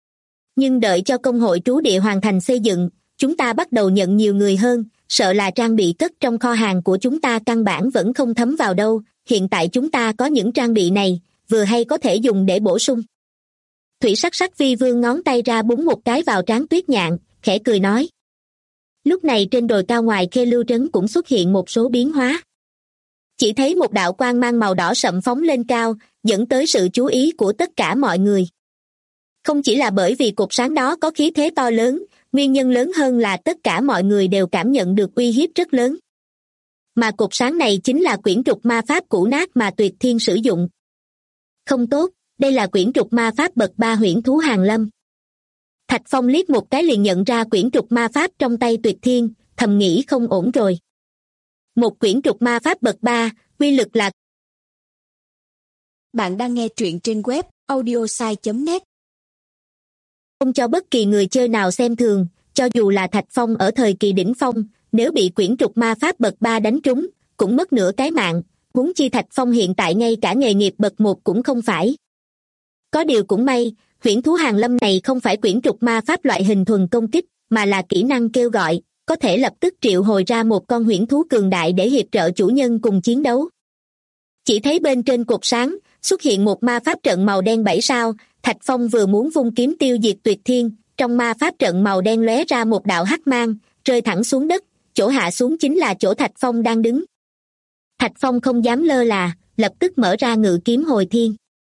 Nhưng đợi cho công hội trú địa hoàn thành xây dựng, chúng ta bắt đầu nhận nhiều người hơn, sợ là trang bị cất trong kho hàng của chúng ta căn bản vẫn không thấm vào đâu, hiện tại chúng ta có những trang bị này, vừa hay có thể dùng để bổ sung. Thủy Sắc Sắc Vi vươn ngón tay ra búng một cái vào trán Tuyết Nhạn, khẽ cười nói. Lúc này trên đồi cao ngoài Khê Lưu Trấn cũng xuất hiện một số biến hóa. Chỉ thấy một đạo quang mang màu đỏ sậm phóng lên cao, dẫn tới sự chú ý của tất cả mọi người. Không chỉ là bởi vì cột sáng đó có khí thế to lớn, nguyên nhân lớn hơn là tất cả mọi người đều cảm nhận được uy hiếp rất lớn. Mà cột sáng này chính là quyển trục ma pháp cũ nát mà Tuyệt Thiên sử dụng. Không tốt, đây là quyển trục ma pháp bậc 3 huyễn thú Hàn Lâm. Thạch Phong liếc một cái liền nhận ra quyển trục ma pháp trong tay Tuyệt Thiên, thầm nghĩ không ổn rồi. Một quyển trục ma pháp bậc 3, quy lực là... Bạn đang nghe truyện trên web audiosai.net. Không cho bất kỳ người chơi nào xem thường, cho dù là Thạch Phong ở thời kỳ đỉnh phong, nếu bị quyển trục ma pháp bậc 3 đánh trúng, cũng mất nửa cái mạng, huống chi Thạch Phong hiện tại ngay cả nghề nghiệp bậc 1 cũng không phải. Có điều cũng may, huyễn thú Hàn Lâm này không phải quyển trục ma pháp loại hình thuần công kích, mà là kỹ năng kêu gọi, có thể lập tức triệu hồi ra một con huyễn thú cường đại để hiệp trợ chủ nhân cùng chiến đấu. Chỉ thấy bên trên cột sáng, xuất hiện một ma pháp trận màu đen 7 sao, Thạch Phong vừa muốn vung kiếm tiêu diệt Tuyệt Thiên, trong ma pháp trận màu đen lóe ra một đạo hắc mang, rơi thẳng xuống đất, chỗ hạ xuống chính là chỗ Thạch Phong đang đứng. Thạch Phong không dám lơ là, lập tức mở ra ngự kiếm hồi thiên.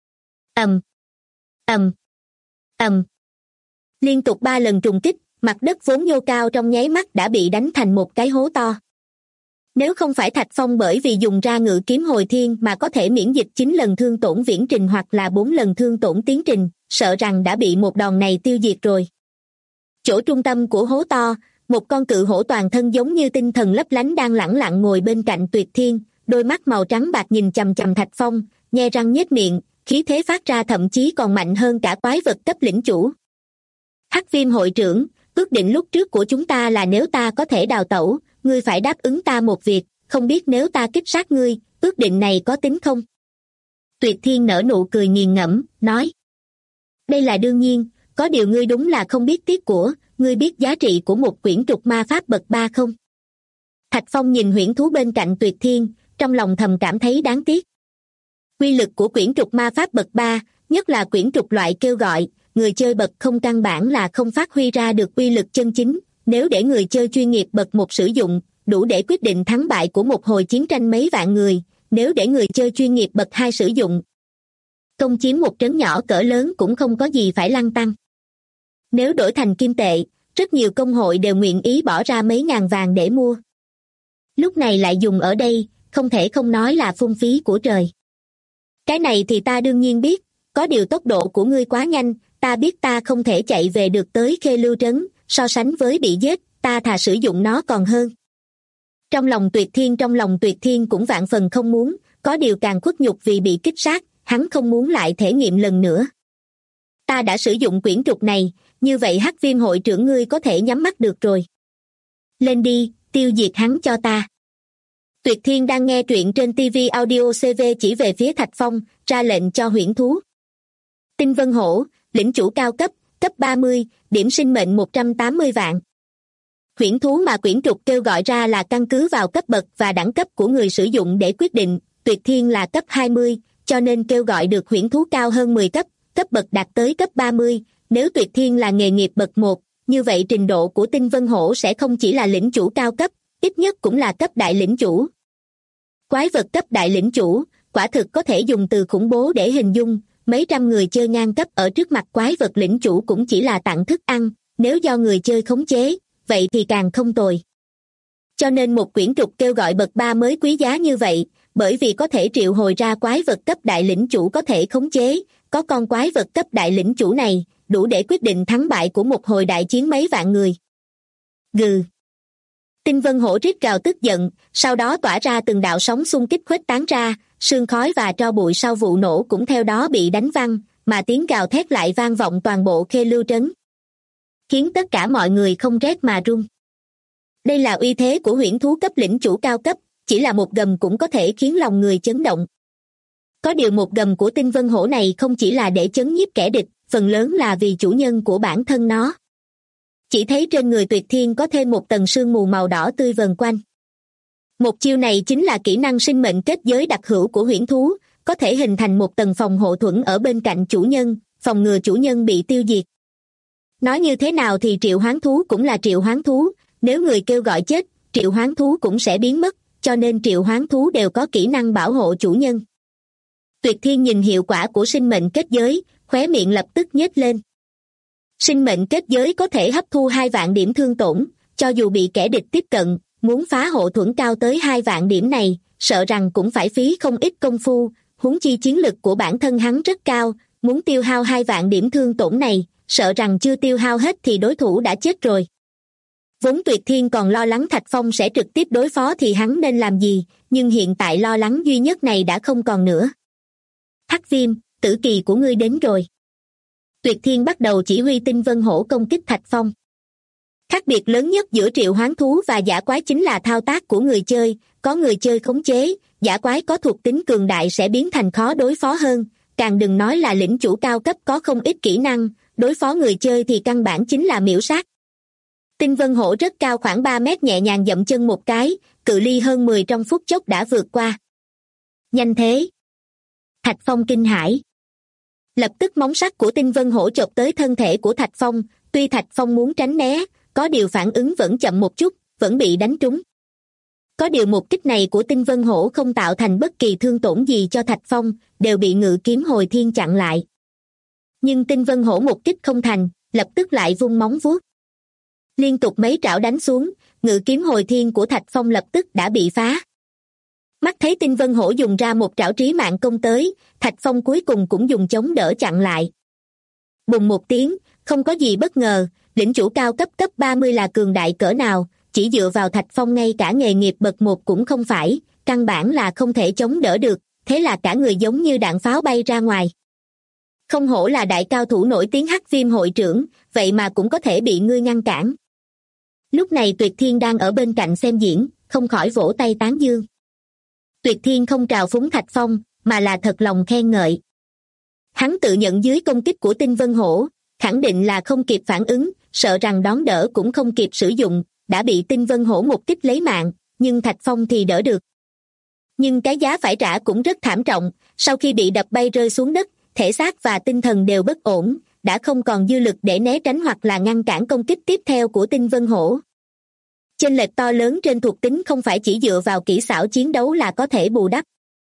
Ầm, ầm, ầm. Liên tục 3 lần trùng kích, mặt đất vốn nhô cao trong nháy mắt đã bị đánh thành một cái hố to. Nếu không phải Thạch Phong bởi vì dùng ra ngự kiếm hồi thiên mà có thể miễn dịch 9 lần thương tổn viễn trình hoặc là 4 lần thương tổn tiến trình, sợ rằng đã bị một đòn này tiêu diệt rồi. Chỗ trung tâm của hố to, một con cự hổ toàn thân giống như tinh thần lấp lánh đang lẳng lặng ngồi bên cạnh Tuyệt Thiên, đôi mắt màu trắng bạc nhìn chằm chằm Thạch Phong, nhe răng nhếch miệng, khí thế phát ra thậm chí còn mạnh hơn cả quái vật cấp lĩnh chủ. Hắc Viêm hội trưởng, ước định lúc trước của chúng ta là nếu ta có thể đào tẩu, ngươi phải đáp ứng ta một việc, không biết nếu ta kích sát ngươi, ước định này có tính không? Tuyệt Thiên nở nụ cười nghiền ngẫm, nói. Đây là đương nhiên, có điều ngươi đúng là không biết tiếc của, ngươi biết giá trị của một quyển trục ma pháp bậc 3 không? Thạch Phong nhìn huyễn thú bên cạnh Tuyệt Thiên, trong lòng thầm cảm thấy đáng tiếc. Quy lực của quyển trục ma pháp bậc 3, nhất là quyển trục loại kêu gọi, người chơi bậc không căn bản là không phát huy ra được quy lực chân chính, nếu để người chơi chuyên nghiệp bậc 1 sử dụng, đủ để quyết định thắng bại của một hồi chiến tranh mấy vạn người, nếu để người chơi chuyên nghiệp bậc 2 sử dụng, công chiếm một trấn nhỏ cỡ lớn cũng không có gì phải lăn tăn. Nếu đổi thành kim tệ, rất nhiều công hội đều nguyện ý bỏ ra mấy ngàn vàng để mua. Lúc này lại dùng ở đây, không thể không nói là phung phí của trời. Cái này thì ta đương nhiên biết, có điều tốc độ của ngươi quá nhanh, ta biết ta không thể chạy về được tới Khê Lưu Trấn, so sánh với bị giết, ta thà sử dụng nó còn hơn. Trong lòng Tuyệt Thiên cũng vạn phần không muốn, có điều càng khuất nhục vì bị kích sát, hắn không muốn lại thể nghiệm lần nữa. Ta đã sử dụng quyển trục này, như vậy Hắc Viêm hội trưởng ngươi có thể nhắm mắt được rồi. Lên đi, tiêu diệt hắn cho ta. Tuyệt Thiên đang nghe truyện trên TV Audio CV chỉ về phía Thạch Phong, ra lệnh cho huyễn thú. Tinh Vân Hổ, lĩnh chủ cao cấp, cấp 30, điểm sinh mệnh 180 vạn. Huyễn thú mà quyển trục kêu gọi ra là căn cứ vào cấp bậc và đẳng cấp của người sử dụng để quyết định, Tuyệt Thiên là cấp 20, cho nên kêu gọi được huyễn thú cao hơn 10 cấp, cấp bậc đạt tới cấp 30, nếu Tuyệt Thiên là nghề nghiệp bậc 1, như vậy trình độ của Tinh Vân Hổ sẽ không chỉ là lĩnh chủ cao cấp, ít nhất cũng là cấp đại lĩnh chủ. Quái vật cấp đại lĩnh chủ, quả thực có thể dùng từ khủng bố để hình dung, mấy trăm người chơi ngang cấp ở trước mặt quái vật lĩnh chủ cũng chỉ là tặng thức ăn, nếu do người chơi khống chế, vậy thì càng không tồi. Cho nên một quyển trục kêu gọi bậc 3 mới quý giá như vậy, bởi vì có thể triệu hồi ra quái vật cấp đại lĩnh chủ có thể khống chế, có con quái vật cấp đại lĩnh chủ này, đủ để quyết định thắng bại của một hồi đại chiến mấy vạn người. Gừ. Tinh Vân Hổ rít gào tức giận, sau đó tỏa ra từng đạo sóng xung kích khuếch tán ra, sương khói và tro bụi sau vụ nổ cũng theo đó bị đánh văng, mà tiếng gào thét lại vang vọng toàn bộ Khê Lưu Trấn, khiến tất cả mọi người không rét mà run. Đây là uy thế của huyễn thú cấp lĩnh chủ cao cấp, chỉ là một gầm cũng có thể khiến lòng người chấn động. Có điều một gầm của Tinh Vân Hổ này không chỉ là để chấn nhiếp kẻ địch, phần lớn là vì chủ nhân của bản thân nó. Chỉ thấy trên người Tuyệt Thiên có thêm một tầng sương mù màu đỏ tươi vần quanh. Một chiêu này chính là kỹ năng sinh mệnh kết giới đặc hữu của huyễn thú, có thể hình thành một tầng phòng hộ thuẫn ở bên cạnh chủ nhân, phòng ngừa chủ nhân bị tiêu diệt. Nói như thế nào thì triệu hoán thú cũng là triệu hoán thú, nếu người kêu gọi chết, triệu hoán thú cũng sẽ biến mất, cho nên triệu hoán thú đều có kỹ năng bảo hộ chủ nhân. Tuyệt Thiên nhìn hiệu quả của sinh mệnh kết giới, khóe miệng lập tức nhếch lên. Sinh mệnh kết giới có thể hấp thu 2 vạn điểm thương tổn, cho dù bị kẻ địch tiếp cận, muốn phá hộ thuẫn cao tới 2 vạn điểm này, sợ rằng cũng phải phí không ít công phu, huống chi chiến lực của bản thân hắn rất cao, muốn tiêu hao 2 vạn điểm thương tổn này, sợ rằng chưa tiêu hao hết thì đối thủ đã chết rồi. Vốn Tuyệt Thiên còn lo lắng Thạch Phong sẽ trực tiếp đối phó thì hắn nên làm gì, nhưng hiện tại lo lắng duy nhất này đã không còn nữa. Hắc Viêm, tử kỳ của ngươi đến rồi. Tuyệt Thiên bắt đầu chỉ huy Tinh Vân Hổ công kích Thạch Phong. Khác biệt lớn nhất giữa triệu hoán thú và dã quái chính là thao tác của người chơi, có người chơi khống chế, dã quái có thuộc tính cường đại sẽ biến thành khó đối phó hơn, càng đừng nói là lĩnh chủ cao cấp có không ít kỹ năng, đối phó người chơi thì căn bản chính là miểu sát. Tinh Vân Hổ rất cao khoảng 3 mét nhẹ nhàng dậm chân một cái, cự ly hơn 10 trong phút chốc đã vượt qua. Nhanh thế! Thạch Phong kinh hãi. Lập tức móng sắt của Tinh Vân Hổ chộp tới thân thể của Thạch Phong, tuy Thạch Phong muốn tránh né, có điều phản ứng vẫn chậm một chút, vẫn bị đánh trúng. Có điều một kích này của Tinh Vân Hổ không tạo thành bất kỳ thương tổn gì cho Thạch Phong, đều bị Ngự Kiếm Hồi Thiên chặn lại. Nhưng Tinh Vân Hổ một kích không thành, lập tức lại vung móng vuốt. Liên tục mấy trảo đánh xuống, Ngự Kiếm Hồi Thiên của Thạch Phong lập tức đã bị phá. Mắt thấy Tinh Vân Hổ dùng ra một trảo trí mạng công tới, Thạch Phong cuối cùng cũng dùng chống đỡ chặn lại. Bùng một tiếng, không có gì bất ngờ, lĩnh chủ cao cấp cấp 30 là cường đại cỡ nào, chỉ dựa vào Thạch Phong ngay cả nghề nghiệp bậc 1 cũng không phải, căn bản là không thể chống đỡ được, thế là cả người giống như đạn pháo bay ra ngoài. Không hổ là đại cao thủ nổi tiếng Hắc Viêm hội trưởng, vậy mà cũng có thể bị ngươi ngăn cản. Lúc này Tuyệt Thiên đang ở bên cạnh xem diễn, không khỏi vỗ tay tán dương. Tuyệt Thiên không trào phúng Thạch Phong, mà là thật lòng khen ngợi. Hắn tự nhận dưới công kích của Tinh Vân Hổ, khẳng định là không kịp phản ứng, sợ rằng đón đỡ cũng không kịp sử dụng, đã bị Tinh Vân Hổ một kích lấy mạng, nhưng Thạch Phong thì đỡ được. Nhưng cái giá phải trả cũng rất thảm trọng, sau khi bị đập bay rơi xuống đất, thể xác và tinh thần đều bất ổn, đã không còn dư lực để né tránh hoặc là ngăn cản công kích tiếp theo của Tinh Vân Hổ. Chênh lệch to lớn trên thuộc tính không phải chỉ dựa vào kỹ xảo chiến đấu là có thể bù đắp.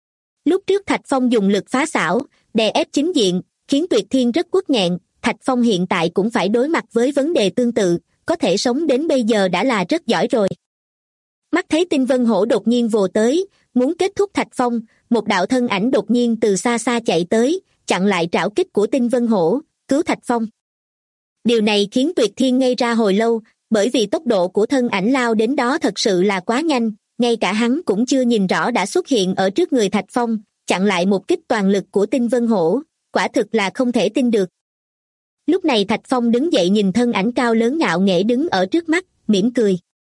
Lúc trước Thạch Phong dùng lực phá xảo, đè ép chính diện, khiến Tuyệt Thiên rất uất nghẹn, Thạch Phong hiện tại cũng phải đối mặt với vấn đề tương tự, có thể sống đến bây giờ đã là rất giỏi rồi. Mắt thấy Tinh Vân Hổ đột nhiên vồ tới, muốn kết thúc Thạch Phong, một đạo thân ảnh đột nhiên từ xa xa chạy tới, chặn lại trảo kích của Tinh Vân Hổ, cứu Thạch Phong. Điều này khiến Tuyệt Thiên ngây ra hồi lâu, bởi vì tốc độ của thân ảnh lao đến đó thật sự là quá nhanh, ngay cả hắn cũng chưa nhìn rõ đã xuất hiện ở trước người Thạch Phong, chặn lại một kích toàn lực của Tinh Vân Hổ, quả thực là không thể tin được. Lúc này Thạch Phong đứng dậy nhìn thân ảnh cao lớn ngạo nghễ đứng ở trước mắt, mỉm cười.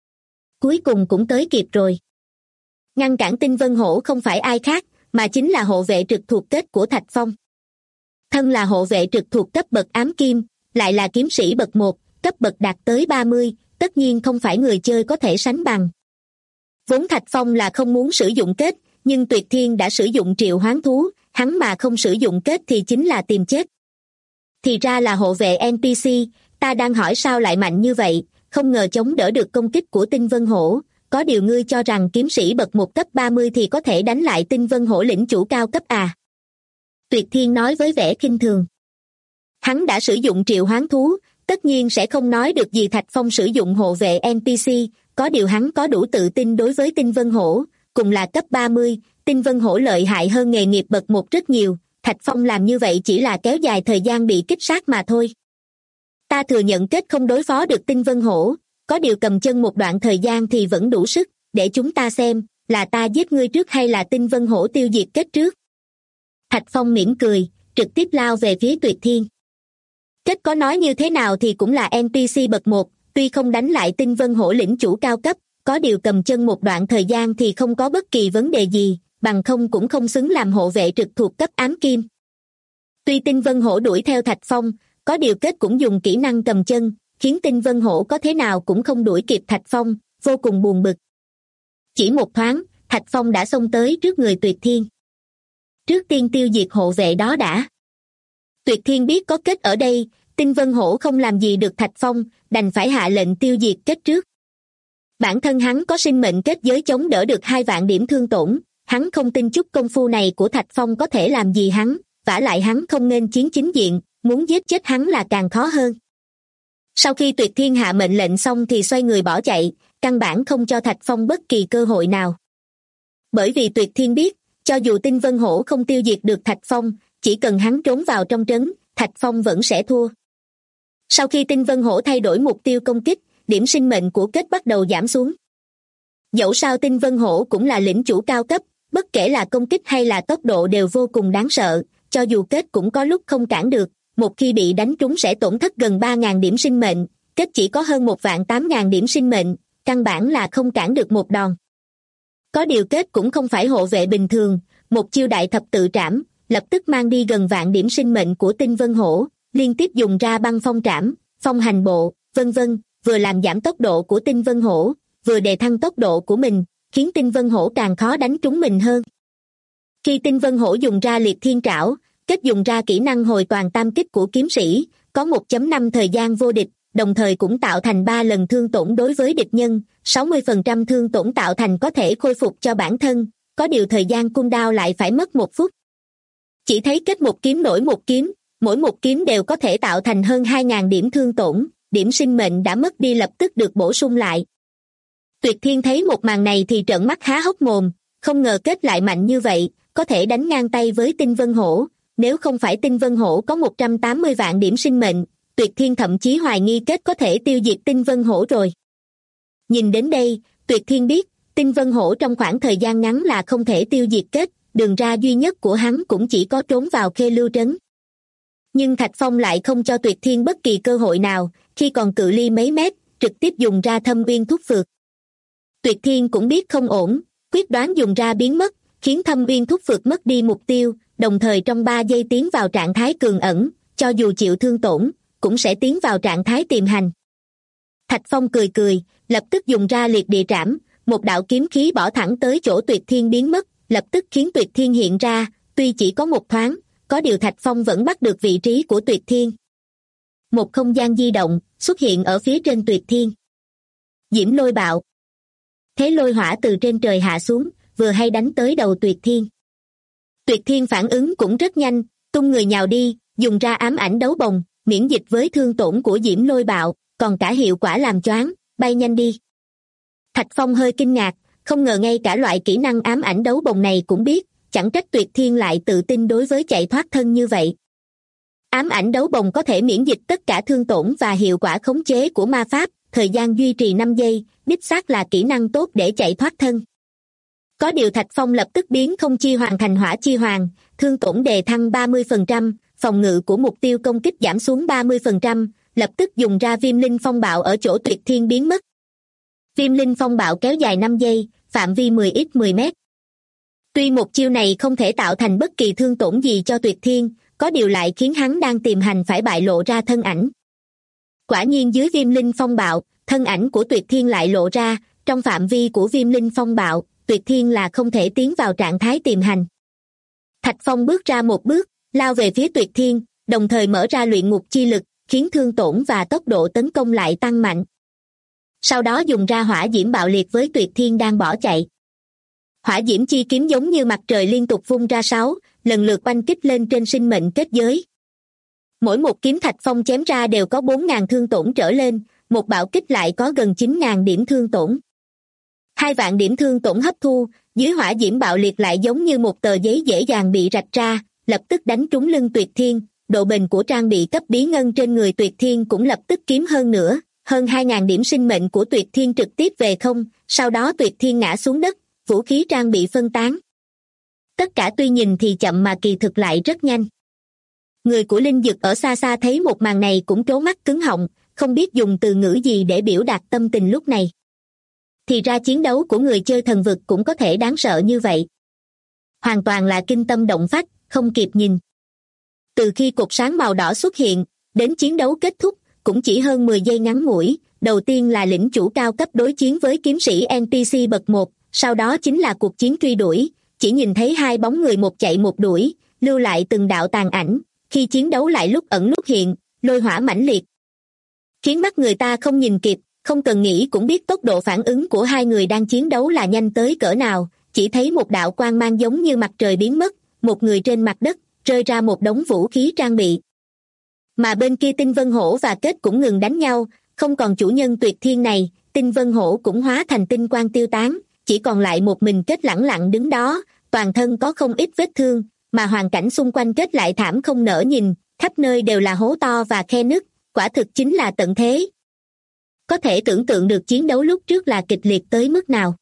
Cuối cùng cũng tới kịp rồi. Ngăn cản Tinh Vân Hổ không phải ai khác, mà chính là hộ vệ trực thuộc kết của Thạch Phong. Thân là hộ vệ trực thuộc cấp bậc ám kim, lại là kiếm sĩ bậc 1, cấp bậc đạt tới 30, tất nhiên không phải người chơi có thể sánh bằng. Vốn Thạch Phong là không muốn sử dụng kết, nhưng Tuyệt Thiên đã sử dụng triệu hoán thú, hắn mà không sử dụng kết thì chính là tìm chết. Thì ra là hộ vệ NPC, ta đang hỏi sao lại mạnh như vậy, không ngờ chống đỡ được công kích của Tinh Vân Hổ, có điều ngươi cho rằng kiếm sĩ bậc 1 cấp 30 thì có thể đánh lại Tinh Vân Hổ lĩnh chủ cao cấp à? Tuyệt Thiên nói với vẻ khinh thường. Hắn đã sử dụng triệu hoán thú, tất nhiên sẽ không nói được gì Thạch Phong sử dụng hộ vệ NPC, có điều hắn có đủ tự tin đối với Tinh Vân Hổ, cùng là cấp 30, Tinh Vân Hổ lợi hại hơn nghề nghiệp bậc 1 rất nhiều, Thạch Phong làm như vậy chỉ là kéo dài thời gian bị kích sát mà thôi. Ta thừa nhận kết không đối phó được Tinh Vân Hổ, có điều cầm chân một đoạn thời gian thì vẫn đủ sức, để chúng ta xem, là ta giết ngươi trước hay là Tinh Vân Hổ tiêu diệt kết trước. Thạch Phong mỉm cười, trực tiếp lao về phía Tuyệt Thiên. Kết có nói như thế nào thì cũng là NPC bậc 1, tuy không đánh lại Tinh Vân Hổ lĩnh chủ cao cấp, có điều cầm chân một đoạn thời gian thì không có bất kỳ vấn đề gì, bằng không cũng không xứng làm hộ vệ trực thuộc cấp ám kim. Tuy Tinh Vân Hổ đuổi theo Thạch Phong, có điều kết cũng dùng kỹ năng cầm chân, khiến Tinh Vân Hổ có thế nào cũng không đuổi kịp Thạch Phong, vô cùng buồn bực. Chỉ một thoáng, Thạch Phong đã xông tới trước người Tuyệt Thiên. Trước tiên tiêu diệt hộ vệ đó đã. Tuyệt Thiên biết có kết ở đây, Tinh Vân Hổ không làm gì được Thạch Phong, đành phải hạ lệnh tiêu diệt kết trước. Bản thân hắn có sinh mệnh kết giới chống đỡ được 2 vạn điểm thương tổn, hắn không tin chút công phu này của Thạch Phong có thể làm gì hắn, vả lại hắn không nên chiến chính diện, muốn giết chết hắn là càng khó hơn. Sau khi Tuyệt Thiên hạ mệnh lệnh xong thì xoay người bỏ chạy, căn bản không cho Thạch Phong bất kỳ cơ hội nào. Bởi vì Tuyệt Thiên biết, cho dù Tinh Vân Hổ không tiêu diệt được Thạch Phong, chỉ cần hắn trốn vào trong trấn, Thạch Phong vẫn sẽ thua. Sau khi Tinh Vân Hổ thay đổi mục tiêu công kích, điểm sinh mệnh của Kết bắt đầu giảm xuống. Dẫu sao Tinh Vân Hổ cũng là lĩnh chủ cao cấp, bất kể là công kích hay là tốc độ đều vô cùng đáng sợ, cho dù Kết cũng có lúc không cản được, một khi bị đánh trúng sẽ tổn thất gần 3.000 điểm sinh mệnh, Kết chỉ có hơn 1.800.000 điểm sinh mệnh, căn bản là không cản được một đòn. Có điều Kết cũng không phải hộ vệ bình thường, một chiêu đại thập tự trảm, lập tức mang đi gần vạn điểm sinh mệnh của Tinh Vân Hổ, liên tiếp dùng ra băng phong trảm, phong hành bộ, vân vân, vừa làm giảm tốc độ của Tinh Vân Hổ, vừa đề thăng tốc độ của mình, khiến Tinh Vân Hổ càng khó đánh trúng mình hơn. Khi Tinh Vân Hổ dùng ra liệt thiên trảo, Kết dùng ra kỹ năng hồi toàn tam kích của kiếm sĩ, có 1.5 thời gian vô địch, đồng thời cũng tạo thành 3 lần thương tổn đối với địch nhân, 60% thương tổn tạo thành có thể khôi phục cho bản thân, có điều thời gian cooldown lại phải mất 1 phút. Chỉ thấy Kết một kiếm nổi một kiếm, mỗi một kiếm đều có thể tạo thành hơn 2.000 điểm thương tổn, điểm sinh mệnh đã mất đi lập tức được bổ sung lại. Tuyệt Thiên thấy một màn này thì trợn mắt há hốc mồm, không ngờ Kết lại mạnh như vậy, có thể đánh ngang tay với Tinh Vân Hổ, nếu không phải Tinh Vân Hổ có 180 vạn điểm sinh mệnh, Tuyệt Thiên thậm chí hoài nghi Kết có thể tiêu diệt Tinh Vân Hổ rồi. Nhìn đến đây, Tuyệt Thiên biết, Tinh Vân Hổ trong khoảng thời gian ngắn là không thể tiêu diệt Kết, đường ra duy nhất của hắn cũng chỉ có trốn vào Khê Lưu trấn. Nhưng Thạch Phong lại không cho Tuyệt Thiên bất kỳ cơ hội nào, khi còn cự ly mấy mét, trực tiếp dùng ra Thâm Uyên Thúc Phược. Tuyệt Thiên cũng biết không ổn, quyết đoán dùng ra biến mất, khiến Thâm Uyên Thúc Phược mất đi mục tiêu, đồng thời trong 3 giây tiến vào trạng thái cường ẩn, cho dù chịu thương tổn, cũng sẽ tiến vào trạng thái tiềm hành. Thạch Phong cười cười, lập tức dùng ra liệt địa trảm, một đạo kiếm khí bỏ thẳng tới chỗ Tuyệt Thiên biến mất, lập tức khiến Tuyệt Thiên hiện ra, tuy chỉ có một thoáng, có điều Thạch Phong vẫn bắt được vị trí của Tuyệt Thiên. Một không gian di động xuất hiện ở phía trên Tuyệt Thiên. Diễm lôi bạo. Thế lôi hỏa từ trên trời hạ xuống, vừa hay đánh tới đầu Tuyệt Thiên. Tuyệt Thiên phản ứng cũng rất nhanh, tung người nhào đi, dùng ra ám ảnh đấu bồng, miễn dịch với thương tổn của Diễm lôi bạo, còn cả hiệu quả làm choáng, bay nhanh đi. Thạch Phong hơi kinh ngạc, không ngờ ngay cả loại kỹ năng ám ảnh đấu bồng này cũng biết, chẳng trách Tuyệt Thiên lại tự tin đối với chạy thoát thân như vậy. Ám ảnh đấu bồng có thể miễn dịch tất cả thương tổn và hiệu quả khống chế của ma pháp, thời gian duy trì 5 giây, đích xác là kỹ năng tốt để chạy thoát thân. Có điều Thạch Phong lập tức biến không chi hoàn thành hỏa chi hoàn, thương tổn đề thăng 30%, phòng ngự của mục tiêu công kích giảm xuống 30%, lập tức dùng ra viêm linh phong bạo ở chỗ Tuyệt Thiên biến mất. Viêm linh phong bạo kéo dài 5 giây, phạm vi 10x10 mét. Tuy một chiêu này không thể tạo thành bất kỳ thương tổn gì cho Tuyệt Thiên, có điều lại khiến hắn đang tiềm hành phải bại lộ ra thân ảnh. Quả nhiên dưới viêm linh phong bạo, thân ảnh của Tuyệt Thiên lại lộ ra, trong phạm vi của viêm linh phong bạo, Tuyệt Thiên là không thể tiến vào trạng thái tiềm hành. Thạch Phong bước ra một bước, lao về phía Tuyệt Thiên, đồng thời mở ra luyện ngục chi lực, khiến thương tổn và tốc độ tấn công lại tăng mạnh. Sau đó dùng ra hỏa diễm bạo liệt với Tuyệt Thiên đang bỏ chạy. Hỏa diễm chi kiếm giống như mặt trời liên tục vung ra 6, lần lượt oanh kích lên trên sinh mệnh kết giới. Mỗi một kiếm Thạch Phong chém ra đều có 4.000 thương tổn trở lên, một bạo kích lại có gần 9.000 điểm thương tổn. 2 vạn điểm thương tổn hấp thu, dưới hỏa diễm bạo liệt lại giống như một tờ giấy dễ dàng bị rạch ra, lập tức đánh trúng lưng Tuyệt Thiên, độ bền của trang bị cấp bí ngân trên người Tuyệt Thiên cũng lập tức kiếm hơn nữa, hơn 2.000 điểm sinh mệnh của Tuyệt Thiên trực tiếp về không, sau đó Tuyệt Thiên ngã xuống đất, vũ khí trang bị phân tán. Tất cả tuy nhìn thì chậm mà kỳ thực lại rất nhanh. Người của Linh Dực ở xa xa thấy một màn này cũng trố mắt cứng họng, không biết dùng từ ngữ gì để biểu đạt tâm tình lúc này. Thì ra chiến đấu của người chơi thần vực cũng có thể đáng sợ như vậy. Hoàn toàn là kinh tâm động phách, không kịp nhìn. Từ khi cột sáng màu đỏ xuất hiện, đến chiến đấu kết thúc, cũng chỉ hơn 10 giây ngắn ngủi. Đầu tiên là lĩnh chủ cao cấp đối chiến với kiếm sĩ NPC bậc 1, sau đó chính là cuộc chiến truy đuổi, chỉ nhìn thấy hai bóng người một chạy một đuổi, lưu lại từng đạo tàn ảnh, khi chiến đấu lại lúc ẩn lúc hiện, lôi hỏa mãnh liệt. Khiến mắt người ta không nhìn kịp, không cần nghĩ cũng biết tốc độ phản ứng của hai người đang chiến đấu là nhanh tới cỡ nào. Chỉ thấy một đạo quang mang giống như mặt trời biến mất, một người trên mặt đất, rơi ra một đống vũ khí trang bị. Mà bên kia Tinh Vân Hổ và Kết cũng ngừng đánh nhau, không còn chủ nhân tuyệt thiên này, Tinh Vân Hổ cũng hóa thành tinh quang tiêu tán, chỉ còn lại một mình Kết lẳng lặng đứng đó, toàn thân có không ít vết thương, mà hoàn cảnh xung quanh Kết lại thảm không nỡ nhìn, khắp nơi đều là hố to và khe nứt, quả thực chính là tận thế. Có thể tưởng tượng được chiến đấu lúc trước là kịch liệt tới mức nào.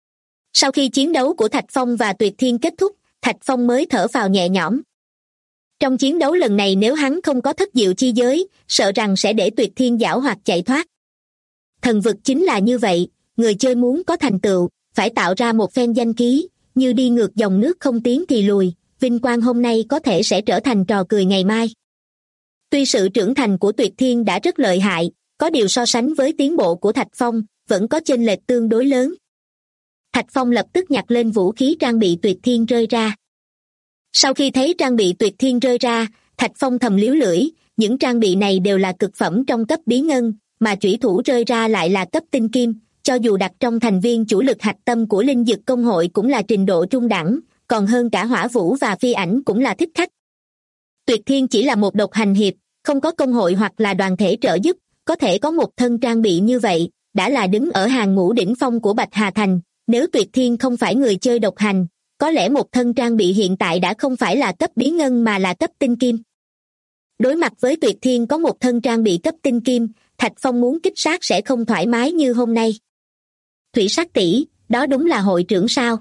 Sau khi chiến đấu của Thạch Phong và Tuyệt Thiên kết thúc, Thạch Phong mới thở phào nhẹ nhõm. Trong chiến đấu lần này nếu hắn không có thất diệu chi giới, sợ rằng sẽ để Tuyệt Thiên giảo hoạt chạy thoát. Thần vực chính là như vậy, người chơi muốn có thành tựu, phải tạo ra một phen danh khí, như đi ngược dòng nước không tiến thì lùi, vinh quang hôm nay có thể sẽ trở thành trò cười ngày mai. Tuy sự trưởng thành của Tuyệt Thiên đã rất lợi hại, có điều so sánh với tiến bộ của Thạch Phong, vẫn có chênh lệch tương đối lớn. Thạch Phong lập tức nhặt lên vũ khí trang bị Tuyệt Thiên rơi ra. Sau khi thấy trang bị Tuyệt Thiên rơi ra, Thạch Phong thầm liếu lưỡi, những trang bị này đều là cực phẩm trong cấp bí ngân, mà chủy thủ rơi ra lại là cấp tinh kim, cho dù đặt trong thành viên chủ lực hạch tâm của Linh Dực Công hội cũng là trình độ trung đẳng, còn hơn cả Hỏa Vũ và Phi Ảnh cũng là thích khách. Tuyệt Thiên chỉ là một độc hành hiệp, không có công hội hoặc là đoàn thể trợ giúp, có thể có một thân trang bị như vậy, đã là đứng ở hàng ngũ đỉnh phong của Bạch Hà Thành. Nếu Tuyệt Thiên không phải người chơi độc hành, có lẽ một thân trang bị hiện tại đã không phải là cấp bí ngân mà là cấp tinh kim. Đối mặt với Tuyệt Thiên có một thân trang bị cấp tinh kim, Thạch Phong muốn kích sát sẽ không thoải mái như hôm nay. Thủy Sắc tỷ, đó đúng là hội trưởng sao?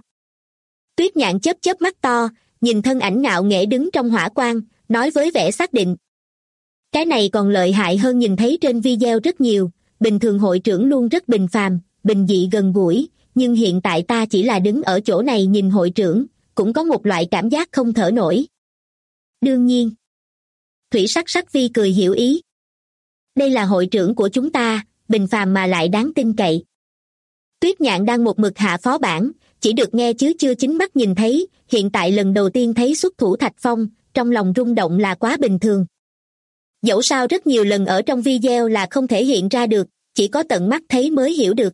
Tuyết Nhạn chớp chớp mắt to, nhìn thân ảnh ngạo nghễ đứng trong hỏa quang, nói với vẻ xác định. Cái này còn lợi hại hơn nhìn thấy trên video rất nhiều, bình thường hội trưởng luôn rất bình phàm, bình dị gần gũi, nhưng hiện tại ta chỉ là đứng ở chỗ này nhìn hội trưởng, cũng có một loại cảm giác không thở nổi. Đương nhiên. Thủy Sắc Sắc Vi cười hiểu ý. Đây là hội trưởng của chúng ta, bình phàm mà lại đáng tin cậy. Tuyết Nhạn đang một mực hạ phó bản, chỉ được nghe chứ chưa chính mắt nhìn thấy, hiện tại lần đầu tiên thấy xuất thủ Thạch Phong, trong lòng rung động là quá bình thường. Dẫu sao rất nhiều lần ở trong video là không thể hiện ra được, chỉ có tận mắt thấy mới hiểu được.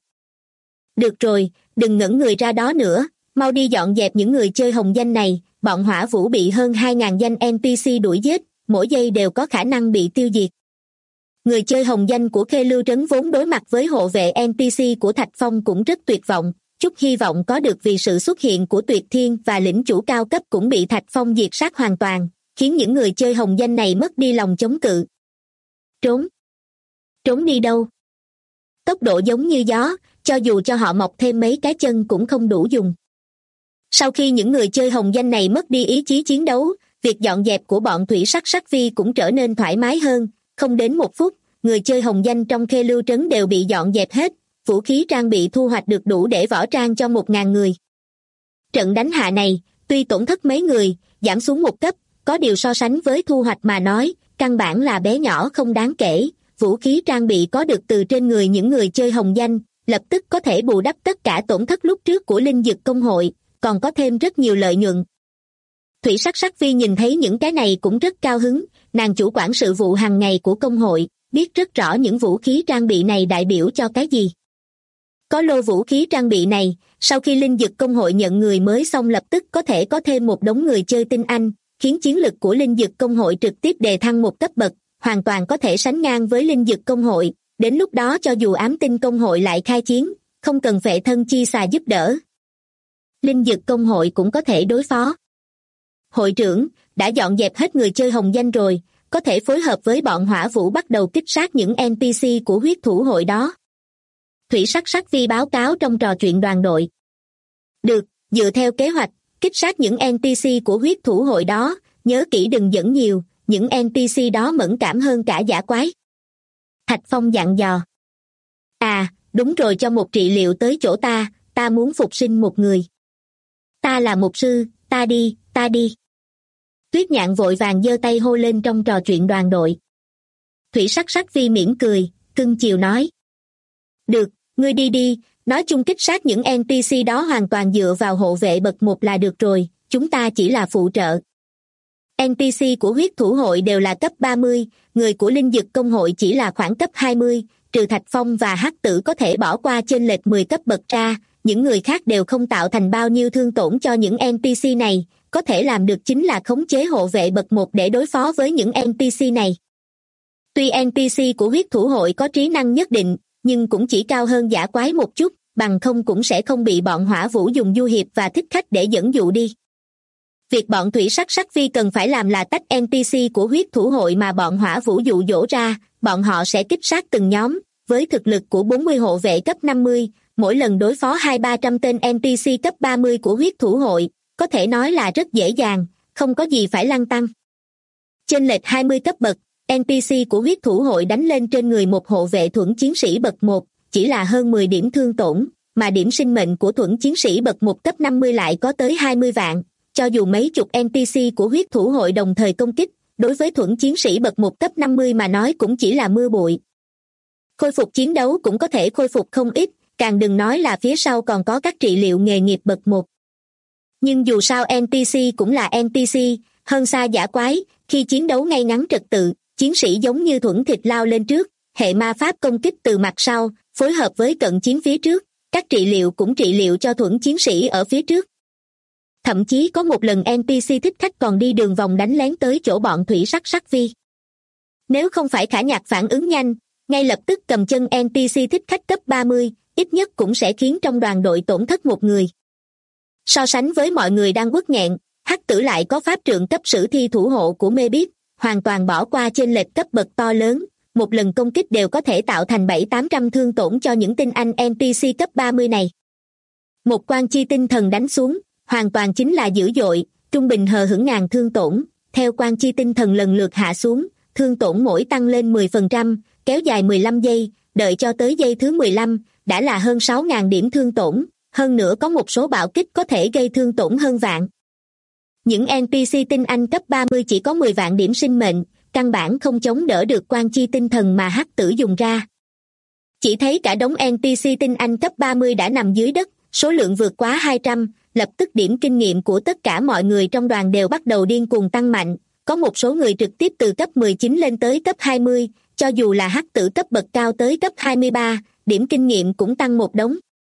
Được rồi, đừng ngẩn người ra đó nữa, mau đi dọn dẹp những người chơi hồng danh này, bọn Hỏa Vũ bị hơn 2.000 danh NPC đuổi giết, mỗi giây đều có khả năng bị tiêu diệt. Người chơi hồng danh của Khê Lưu Trấn vốn đối mặt với hộ vệ NPC của Thạch Phong cũng rất tuyệt vọng, chút hy vọng có được vì sự xuất hiện của Tuyệt Thiên và lĩnh chủ cao cấp cũng bị Thạch Phong diệt sát hoàn toàn, khiến những người chơi hồng danh này mất đi lòng chống cự. Trốn? Trốn đi đâu? Tốc độ giống như gió, cho dù cho họ mọc thêm mấy cái chân cũng không đủ dùng. Sau khi những người chơi hồng danh này mất đi ý chí chiến đấu, việc dọn dẹp của bọn Thủy Sắc Sắc Vi cũng trở nên thoải mái hơn, không đến một phút, người chơi hồng danh trong Khê Lưu Trấn đều bị dọn dẹp hết, vũ khí trang bị thu hoạch được đủ để võ trang cho 1.000 người. Trận đánh hạ này, tuy tổn thất mấy người, giảm xuống một cấp, có điều so sánh với thu hoạch mà nói, căn bản là bé nhỏ không đáng kể, vũ khí trang bị có được từ trên người những người chơi hồng danh, lập tức có thể bù đắp tất cả tổn thất lúc trước của Linh Dực Công hội, còn có thêm rất nhiều lợi nhuận. Thủy Sắc Sắc Vi nhìn thấy những cái này cũng rất cao hứng, nàng chủ quản sự vụ hàng ngày của công hội, biết rất rõ những vũ khí trang bị này đại biểu cho cái gì. Có lô vũ khí trang bị này, sau khi Linh Dực Công hội nhận người mới xong lập tức có thể có thêm một đống người chơi tinh anh, khiến chiến lực của Linh Dực Công hội trực tiếp đề thăng một cấp bậc, hoàn toàn có thể sánh ngang với Linh Dực Công hội, đến lúc đó cho dù Ám Tinh Công hội lại khai chiến, không cần phệ thân chi xà giúp đỡ. Linh Dực Công hội cũng có thể đối phó. Hội trưởng, đã dọn dẹp hết người chơi hồng danh rồi, có thể phối hợp với bọn Hỏa Vũ bắt đầu kích sát những NPC của huyết thủ hội đó. Thủy Sắc Sắc Vi báo cáo trong trò chuyện đoàn đội. Được, dựa theo kế hoạch, kích sát những NPC của huyết thủ hội đó, nhớ kỹ đừng dẫn nhiều, những NPC đó mẫn cảm hơn cả dã quái. Thạch Phong dặn dò. À, đúng rồi, cho một trị liệu tới chỗ ta muốn phục sinh một người. Ta là mục sư, ta đi. Tuyết Nhạn vội vàng giơ tay hô lên trong trò chuyện đoàn đội. Thủy Sắc Sắc Vi mỉm cười, cưng chiều nói. Được, ngươi đi, nói chung kích sát những NPC đó hoàn toàn dựa vào hộ vệ bậc 1 là được rồi, chúng ta chỉ là phụ trợ. NPC của huyết thủ hội đều là cấp 30, người của Linh Dực Công hội chỉ là khoảng cấp 20, trừ Thạch Phong và Hắc Tử có thể bỏ qua chênh lệch 10 cấp bậc ra, những người khác đều không tạo thành bao nhiêu thương tổn cho những NPC này, có thể làm được chính là khống chế hộ vệ bậc 1 để đối phó với những NPC này. Tuy NPC của huyết thủ hội có trí năng nhất định, nhưng cũng chỉ cao hơn dã quái một chút, bằng không cũng sẽ không bị bọn hỏa vũ dùng du hiệp và thích khách để dẫn dụ đi. Việc bọn thủy sắc vi cần phải làm là tách NPC của huyết thủ hội mà bọn hỏa vũ dụ dỗ ra, bọn họ sẽ kích sát từng nhóm, với thực lực của 40 hộ vệ cấp 50, mỗi lần đối phó 200-300 tên NPC cấp 30 của huyết thủ hội, có thể nói là rất dễ dàng, không có gì phải lăn tăn. Chênh lệch 20 cấp bậc, NPC của huyết thủ hội đánh lên trên người một hộ vệ thuẫn chiến sĩ bậc 1, chỉ là hơn 10 điểm thương tổn, mà điểm sinh mệnh của thuẫn chiến sĩ bậc 1 cấp 50 lại có tới 20 vạn, cho dù mấy chục NPC của huyết thủ hội đồng thời công kích, đối với thuẫn chiến sĩ bậc 1 cấp 50 mà nói cũng chỉ là mưa bụi. Khôi phục chiến đấu cũng có thể khôi phục không ít, càng đừng nói là phía sau còn có các trị liệu nghề nghiệp bậc 1. Nhưng dù sao NPC cũng là NPC, hơn xa dã quái, khi chiến đấu ngay ngắn trật tự, chiến sĩ giống như thuẫn thịt lao lên trước, hệ ma pháp công kích từ mặt sau, phối hợp với cận chiến phía trước, các trị liệu cũng trị liệu cho thuẫn chiến sĩ ở phía trước. Thậm chí có một lần NPC thích khách còn đi đường vòng đánh lén tới chỗ bọn thủy sắc vi. Nếu không phải Khả Nhạc phản ứng nhanh, ngay lập tức cầm chân NPC thích khách cấp 30, ít nhất cũng sẽ khiến trong đoàn đội tổn thất một người. So sánh với mọi người đang quất nghẹn, Hắc Tử lại có pháp trượng cấp sử thi thủ hộ của mê biết, hoàn toàn bỏ qua chênh lệch cấp bậc to lớn, một lần công kích đều có thể tạo thành 700-800 thương tổn cho những tinh anh NPC cấp 30 này. Một quan chi tinh thần đánh xuống, hoàn toàn chính là dữ dội, trung bình hờ hững ngàn thương tổn, theo quan chi tinh thần lần lượt hạ xuống, thương tổn mỗi tăng lên 10%, kéo dài 15 giây, đợi cho tới giây thứ 15, đã là hơn 6.000 điểm thương tổn, hơn nữa có một số bạo kích có thể gây thương tổn hơn vạn. Những NPC tinh anh cấp 30 chỉ có 10 vạn điểm sinh mệnh, căn bản không chống đỡ được quan chi tinh thần mà Hắc Tử dùng ra. Chỉ thấy cả đống NPC tinh anh cấp 30 đã nằm dưới đất, số lượng vượt quá 200, lập tức điểm kinh nghiệm của tất cả mọi người trong đoàn đều bắt đầu điên cuồng tăng mạnh, có một số người trực tiếp từ cấp 19 lên tới cấp 20, cho dù là Hắc Tử cấp bậc cao tới cấp 23, điểm kinh nghiệm cũng tăng một đống.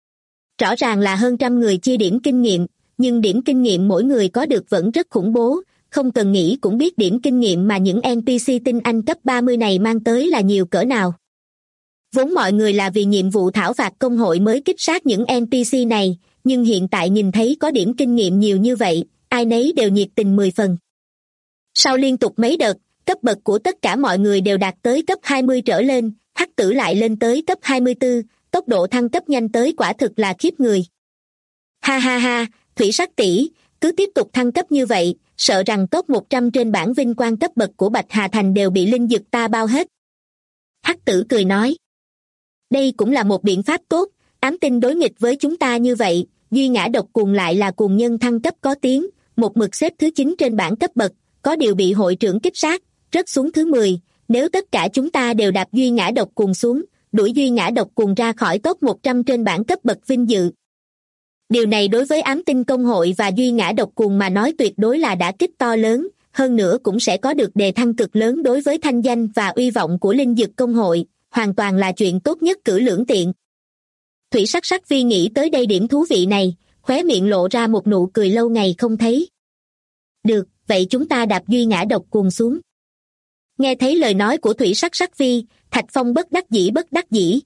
Rõ ràng là hơn trăm người chia điểm kinh nghiệm, nhưng điểm kinh nghiệm mỗi người có được vẫn rất khủng bố, không cần nghĩ cũng biết điểm kinh nghiệm mà những NPC tinh anh cấp 30 này mang tới là nhiều cỡ nào. Vốn mọi người là vì nhiệm vụ thảo phạt công hội mới kích sát những NPC này, nhưng hiện tại nhìn thấy có điểm kinh nghiệm nhiều như vậy, ai nấy đều nhiệt tình 10 phần. Sau liên tục mấy đợt, cấp bậc của tất cả mọi người đều đạt tới cấp 20 trở lên, Hắc Tử lại lên tới cấp 24, tốc độ thăng cấp nhanh tới quả thực là khiếp người. Ha ha ha, Thủy Sắc tỷ, cứ tiếp tục thăng cấp như vậy, sợ rằng top 100 trên bảng vinh quang cấp bậc của Bạch Hà Thành đều bị linh dực ta bao hết. Hắc Tử cười nói. Đây cũng là một biện pháp tốt, ám tinh đối nghịch với chúng ta như vậy, duy ngã độc cuồng lại là cuồng nhân thăng cấp có tiếng, một mực xếp thứ 9 trên bảng cấp bậc, có điều bị hội trưởng kích sát, rớt xuống thứ 10, nếu tất cả chúng ta đều đạp duy ngã độc cuồng xuống, đuổi duy ngã độc cuồng ra khỏi top 100 trên bảng cấp bậc vinh dự. Điều này đối với ám tinh công hội và duy ngã độc cuồng mà nói tuyệt đối là đả kích to lớn, hơn nữa cũng sẽ có được đề thăng cực lớn đối với thanh danh và uy vọng của linh dực công hội, hoàn toàn là chuyện tốt nhất cử lưỡng tiện. Thủy Sắc Vi nghĩ tới đây điểm thú vị này, khóe miệng lộ ra một nụ cười lâu ngày không thấy. Được, vậy chúng ta đạp duy ngã độc cuồng xuống. Nghe thấy lời nói của Thủy Sắc Vi, Thạch Phong bất đắc dĩ.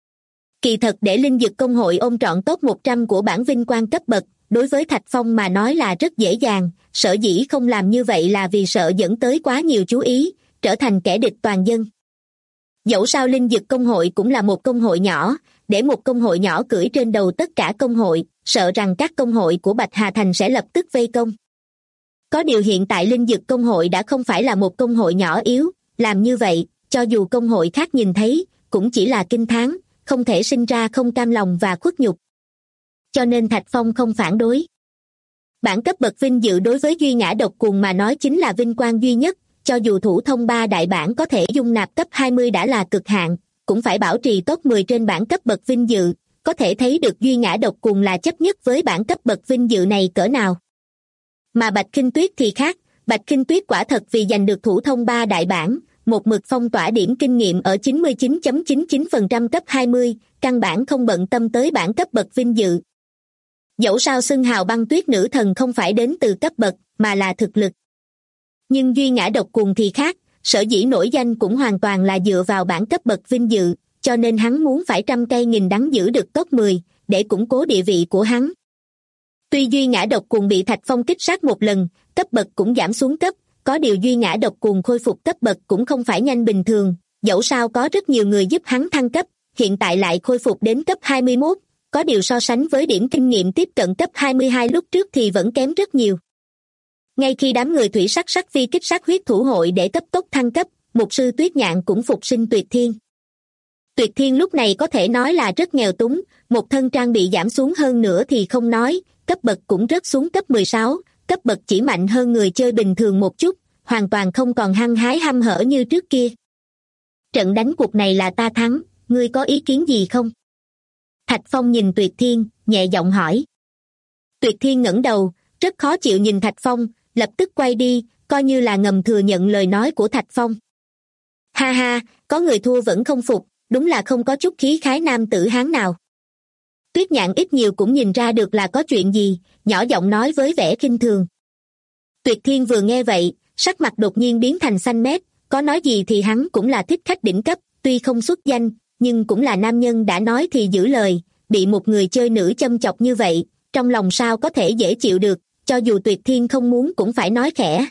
Kỳ thật để linh dực công hội ôm trọn top 100 của bảng vinh quang cấp bậc, đối với Thạch Phong mà nói là rất dễ dàng, sở dĩ không làm như vậy là vì sợ dẫn tới quá nhiều chú ý, trở thành kẻ địch toàn dân. Dẫu sao linh dực công hội cũng là một công hội nhỏ, để một công hội nhỏ cưỡi trên đầu tất cả công hội, sợ rằng các công hội của Bạch Hà Thành sẽ lập tức vây công. Có điều hiện tại linh dực công hội đã không phải là một công hội nhỏ yếu, làm như vậy, cho dù công hội khác nhìn thấy, cũng chỉ là kinh thán, không thể sinh ra không cam lòng và khuất nhục. Cho nên Thạch Phong không phản đối. Bảng cấp bậc vinh dự đối với duy ngã độc cuồng mà nói chính là vinh quang duy nhất, cho dù thủ thông 3 đại bảng có thể dung nạp cấp 20 đã là cực hạn, cũng phải bảo trì top 10 trên bảng cấp bậc vinh dự, có thể thấy được duy ngã độc cuồng là chấp nhất với bảng cấp bậc vinh dự này cỡ nào. Mà Bạch Khinh Tuyết thì khác, Bạch Khinh Tuyết quả thật vì giành được thủ thông 3 đại bảng, một mực phong tỏa điểm kinh nghiệm ở 99.99% cấp 20, căn bản không bận tâm tới bản cấp bậc vinh dự. Dẫu sao xưng hào băng tuyết nữ thần không phải đến từ cấp bậc, mà là thực lực. Nhưng Duy Ngã Độc Cuồng thì khác, sở dĩ nổi danh cũng hoàn toàn là dựa vào bản cấp bậc vinh dự, cho nên hắn muốn phải trăm cây nghìn đắng giữ được top 10, để củng cố địa vị của hắn. Tuy Duy Ngã Độc Cuồng bị Thạch Phong kích sát một lần, cấp bậc cũng giảm xuống cấp, có điều Duy Ngã Độc Cuồng khôi phục cấp bậc cũng không phải nhanh bình thường, dẫu sao có rất nhiều người giúp hắn thăng cấp, hiện tại lại khôi phục đến cấp 21, có điều so sánh với điểm kinh nghiệm tiếp cận cấp 22 lúc trước thì vẫn kém rất nhiều. Ngay khi đám người thủy sắc sắc phi kích sát huyết thủ hội để cấp tốc thăng cấp, mục sư Tuyết Nhạn cũng phục sinh Tuyệt Thiên. Tuyệt Thiên lúc này có thể nói là rất nghèo túng, một thân trang bị giảm xuống hơn nữa thì không nói, cấp bậc cũng rớt xuống cấp 16, cấp bậc chỉ mạnh hơn người chơi bình thường một chút, hoàn toàn không còn hăng hái hăm hở như trước kia. Trận đánh cuộc này là ta thắng, ngươi có ý kiến gì không? Thạch Phong nhìn Tuyệt Thiên, nhẹ giọng hỏi. Tuyệt Thiên ngẩng đầu, rất khó chịu nhìn Thạch Phong, lập tức quay đi, coi như là ngầm thừa nhận lời nói của Thạch Phong. Ha ha, có người thua vẫn không phục, đúng là không có chút khí khái nam tử Hán nào. Tuyết Nhạn ít nhiều cũng nhìn ra được là có chuyện gì, nhỏ giọng nói với vẻ khinh thường. Tuyệt Thiên vừa nghe vậy, sắc mặt đột nhiên biến thành xanh mét, có nói gì thì hắn cũng là thích khách đỉnh cấp, tuy không xuất danh, nhưng cũng là nam nhân đã nói thì giữ lời, bị một người chơi nữ châm chọc như vậy, trong lòng sao có thể dễ chịu được, cho dù Tuyệt Thiên không muốn cũng phải nói khẽ.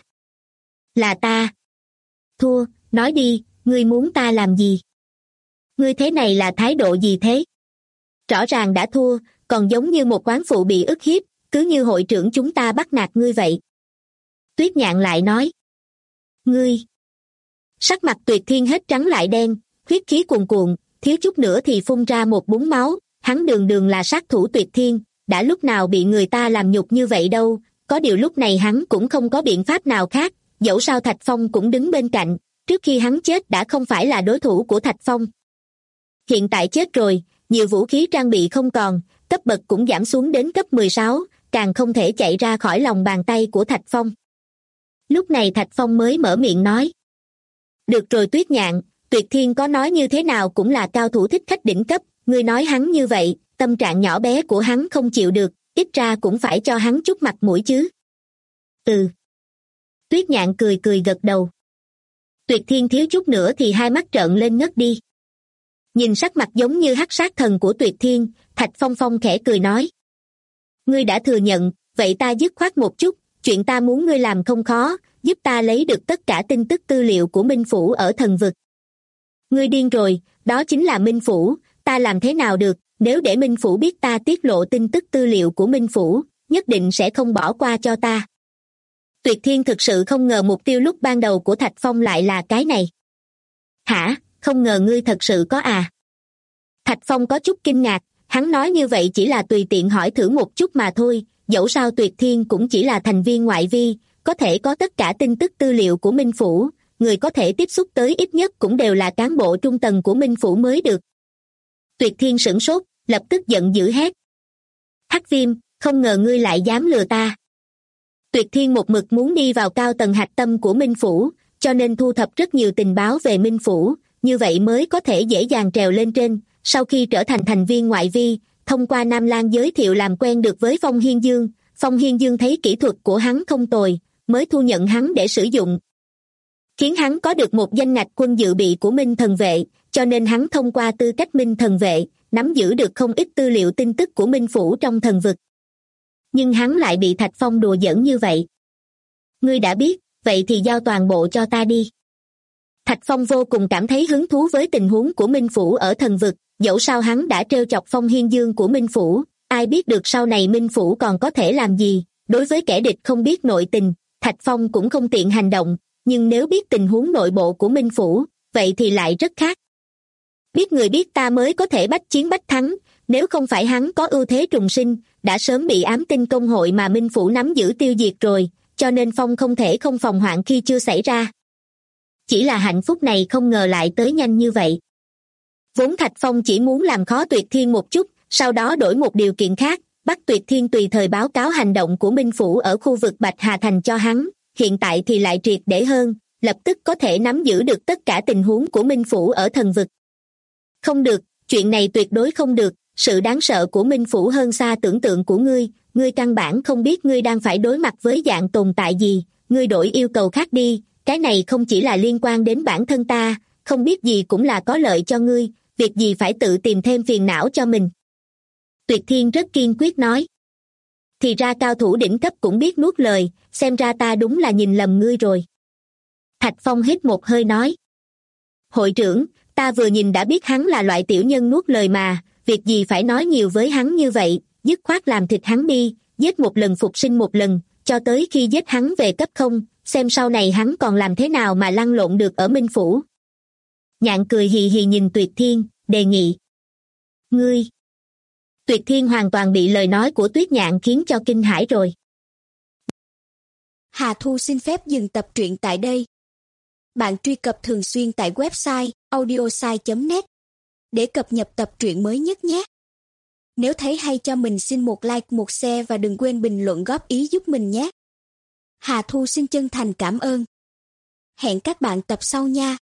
Là ta. Thua, nói đi, ngươi muốn ta làm gì? Ngươi thế này là thái độ gì thế? Rõ ràng đã thua, còn giống như một quán phụ bị ức hiếp, cứ như hội trưởng chúng ta bắt nạt ngươi vậy. Tuyết Nhạn lại nói. Ngươi. Sắc mặt Tuyệt Thiên hết trắng lại đen, huyết khí cuồn cuộn, thiếu chút nữa thì phun ra một búng máu, hắn đường đường là sát thủ Tuyệt Thiên, đã lúc nào bị người ta làm nhục như vậy đâu, có điều lúc này hắn cũng không có biện pháp nào khác, dẫu sao Thạch Phong cũng đứng bên cạnh, trước khi hắn chết đã không phải là đối thủ của Thạch Phong. Hiện tại chết rồi, nhiều vũ khí trang bị không còn, cấp bậc cũng giảm xuống đến cấp 16, càng không thể chạy ra khỏi lòng bàn tay của Thạch Phong. Lúc này Thạch Phong mới mở miệng nói. Được rồi Tuyết Nhạn, Tuyệt Thiên có nói như thế nào cũng là cao thủ thích khách đỉnh cấp, ngươi nói hắn như vậy, tâm trạng nhỏ bé của hắn không chịu được, ít ra cũng phải cho hắn chút mặt mũi chứ. Ừ. Tuyết Nhạn cười cười gật đầu. Tuyệt Thiên thiếu chút nữa thì hai mắt trợn lên ngất đi. Nhìn sắc mặt giống như hắc sát thần của Tuyệt Thiên, Thạch Phong Phong khẽ cười nói. Ngươi đã thừa nhận, vậy ta dứt khoát một chút, chuyện ta muốn ngươi làm không khó, giúp ta lấy được tất cả tin tức tư liệu của Minh Phủ ở thần vực. Ngươi điên rồi, đó chính là Minh Phủ, ta làm thế nào được, nếu để Minh Phủ biết ta tiết lộ tin tức tư liệu của Minh Phủ, nhất định sẽ không bỏ qua cho ta. Tuyệt Thiên thực sự không ngờ mục tiêu lúc ban đầu của Thạch Phong lại là cái này. Hả, không ngờ ngươi thật sự có à? Thạch Phong có chút kinh ngạc, hắn nói như vậy chỉ là tùy tiện hỏi thử một chút mà thôi, dẫu sao Tuyệt Thiên cũng chỉ là thành viên ngoại vi, có thể có tất cả tin tức tư liệu của Minh Phủ, người có thể tiếp xúc tới ít nhất cũng đều là cán bộ trung tầng của Minh Phủ mới được. Tuyệt Thiên sửng sốt, lập tức giận dữ hét. Hắc Viêm, không ngờ ngươi lại dám lừa ta. Tuyệt Thiên một mực muốn đi vào cao tầng hạch tâm của Minh Phủ, cho nên thu thập rất nhiều tình báo về Minh Phủ, như vậy mới có thể dễ dàng trèo lên trên, sau khi trở thành thành viên ngoại vi, thông qua Nam Lan giới thiệu làm quen được với Phong Hiên Dương, Phong Hiên Dương thấy kỹ thuật của hắn không tồi, mới thu nhận hắn để sử dụng. Khiến hắn có được một danh ngạch quân dự bị của Minh Thần Vệ, cho nên hắn thông qua tư cách Minh Thần Vệ, nắm giữ được không ít tư liệu tin tức của Minh Phủ trong thần vực. Nhưng hắn lại bị Thạch Phong đùa giỡn như vậy. Ngươi đã biết, vậy thì giao toàn bộ cho ta đi. Thạch Phong vô cùng cảm thấy hứng thú với tình huống của Minh Phủ ở thần vực, dẫu sao hắn đã trêu chọc Phong Hiên Dương của Minh Phủ, ai biết được sau này Minh Phủ còn có thể làm gì, đối với kẻ địch không biết nội tình, Thạch Phong cũng không tiện hành động, nhưng nếu biết tình huống nội bộ của Minh Phủ, vậy thì lại rất khác. Biết người biết ta mới có thể bách chiến bách thắng, nếu không phải hắn có ưu thế trùng sinh, đã sớm bị ám tinh công hội mà Minh Phủ nắm giữ tiêu diệt rồi, cho nên Phong không thể không phòng hoạn khi chưa xảy ra. Chỉ là hạnh phúc này không ngờ lại tới nhanh như vậy. Vốn Thạch Phong chỉ muốn làm khó Tuyệt Thiên một chút, sau đó đổi một điều kiện khác, bắt Tuyệt Thiên tùy thời báo cáo hành động của Minh Phủ ở khu vực Bạch Hà Thành cho hắn, hiện tại thì lại triệt để hơn, lập tức có thể nắm giữ được tất cả tình huống của Minh Phủ ở thần vực. Không được, chuyện này tuyệt đối không được, sự đáng sợ của Minh Phủ hơn xa tưởng tượng của ngươi căn bản không biết ngươi đang phải đối mặt với dạng tồn tại gì, ngươi đổi yêu cầu khác đi, cái này không chỉ là liên quan đến bản thân ta, không biết gì cũng là có lợi cho ngươi, việc gì phải tự tìm thêm phiền não cho mình. Tuyệt Thiên rất kiên quyết nói. Thì ra cao thủ đỉnh cấp cũng biết nuốt lời, xem ra ta đúng là nhìn lầm ngươi rồi. Thạch Phong hít một hơi nói. Hội trưởng, ta vừa nhìn đã biết hắn là loại tiểu nhân nuốt lời mà, việc gì phải nói nhiều với hắn như vậy, dứt khoát làm thịt hắn đi, giết một lần phục sinh một lần, cho tới khi giết hắn về cấp 0, xem sau này hắn còn làm thế nào mà lăn lộn được ở Minh Phủ. Nhạn cười hì hì nhìn Tuyệt Thiên, đề nghị. Ngươi! Tuyệt Thiên hoàn toàn bị lời nói của Tuyết Nhạn khiến cho kinh hãi rồi. Hà Thu xin phép dừng tập truyện tại đây. Bạn truy cập thường xuyên tại website audiosai.net để cập nhật tập truyện mới nhất nhé. Nếu thấy hay cho mình xin một like, một share và đừng quên bình luận góp ý giúp mình nhé. Hà Thu xin chân thành cảm ơn. Hẹn các bạn tập sau nha.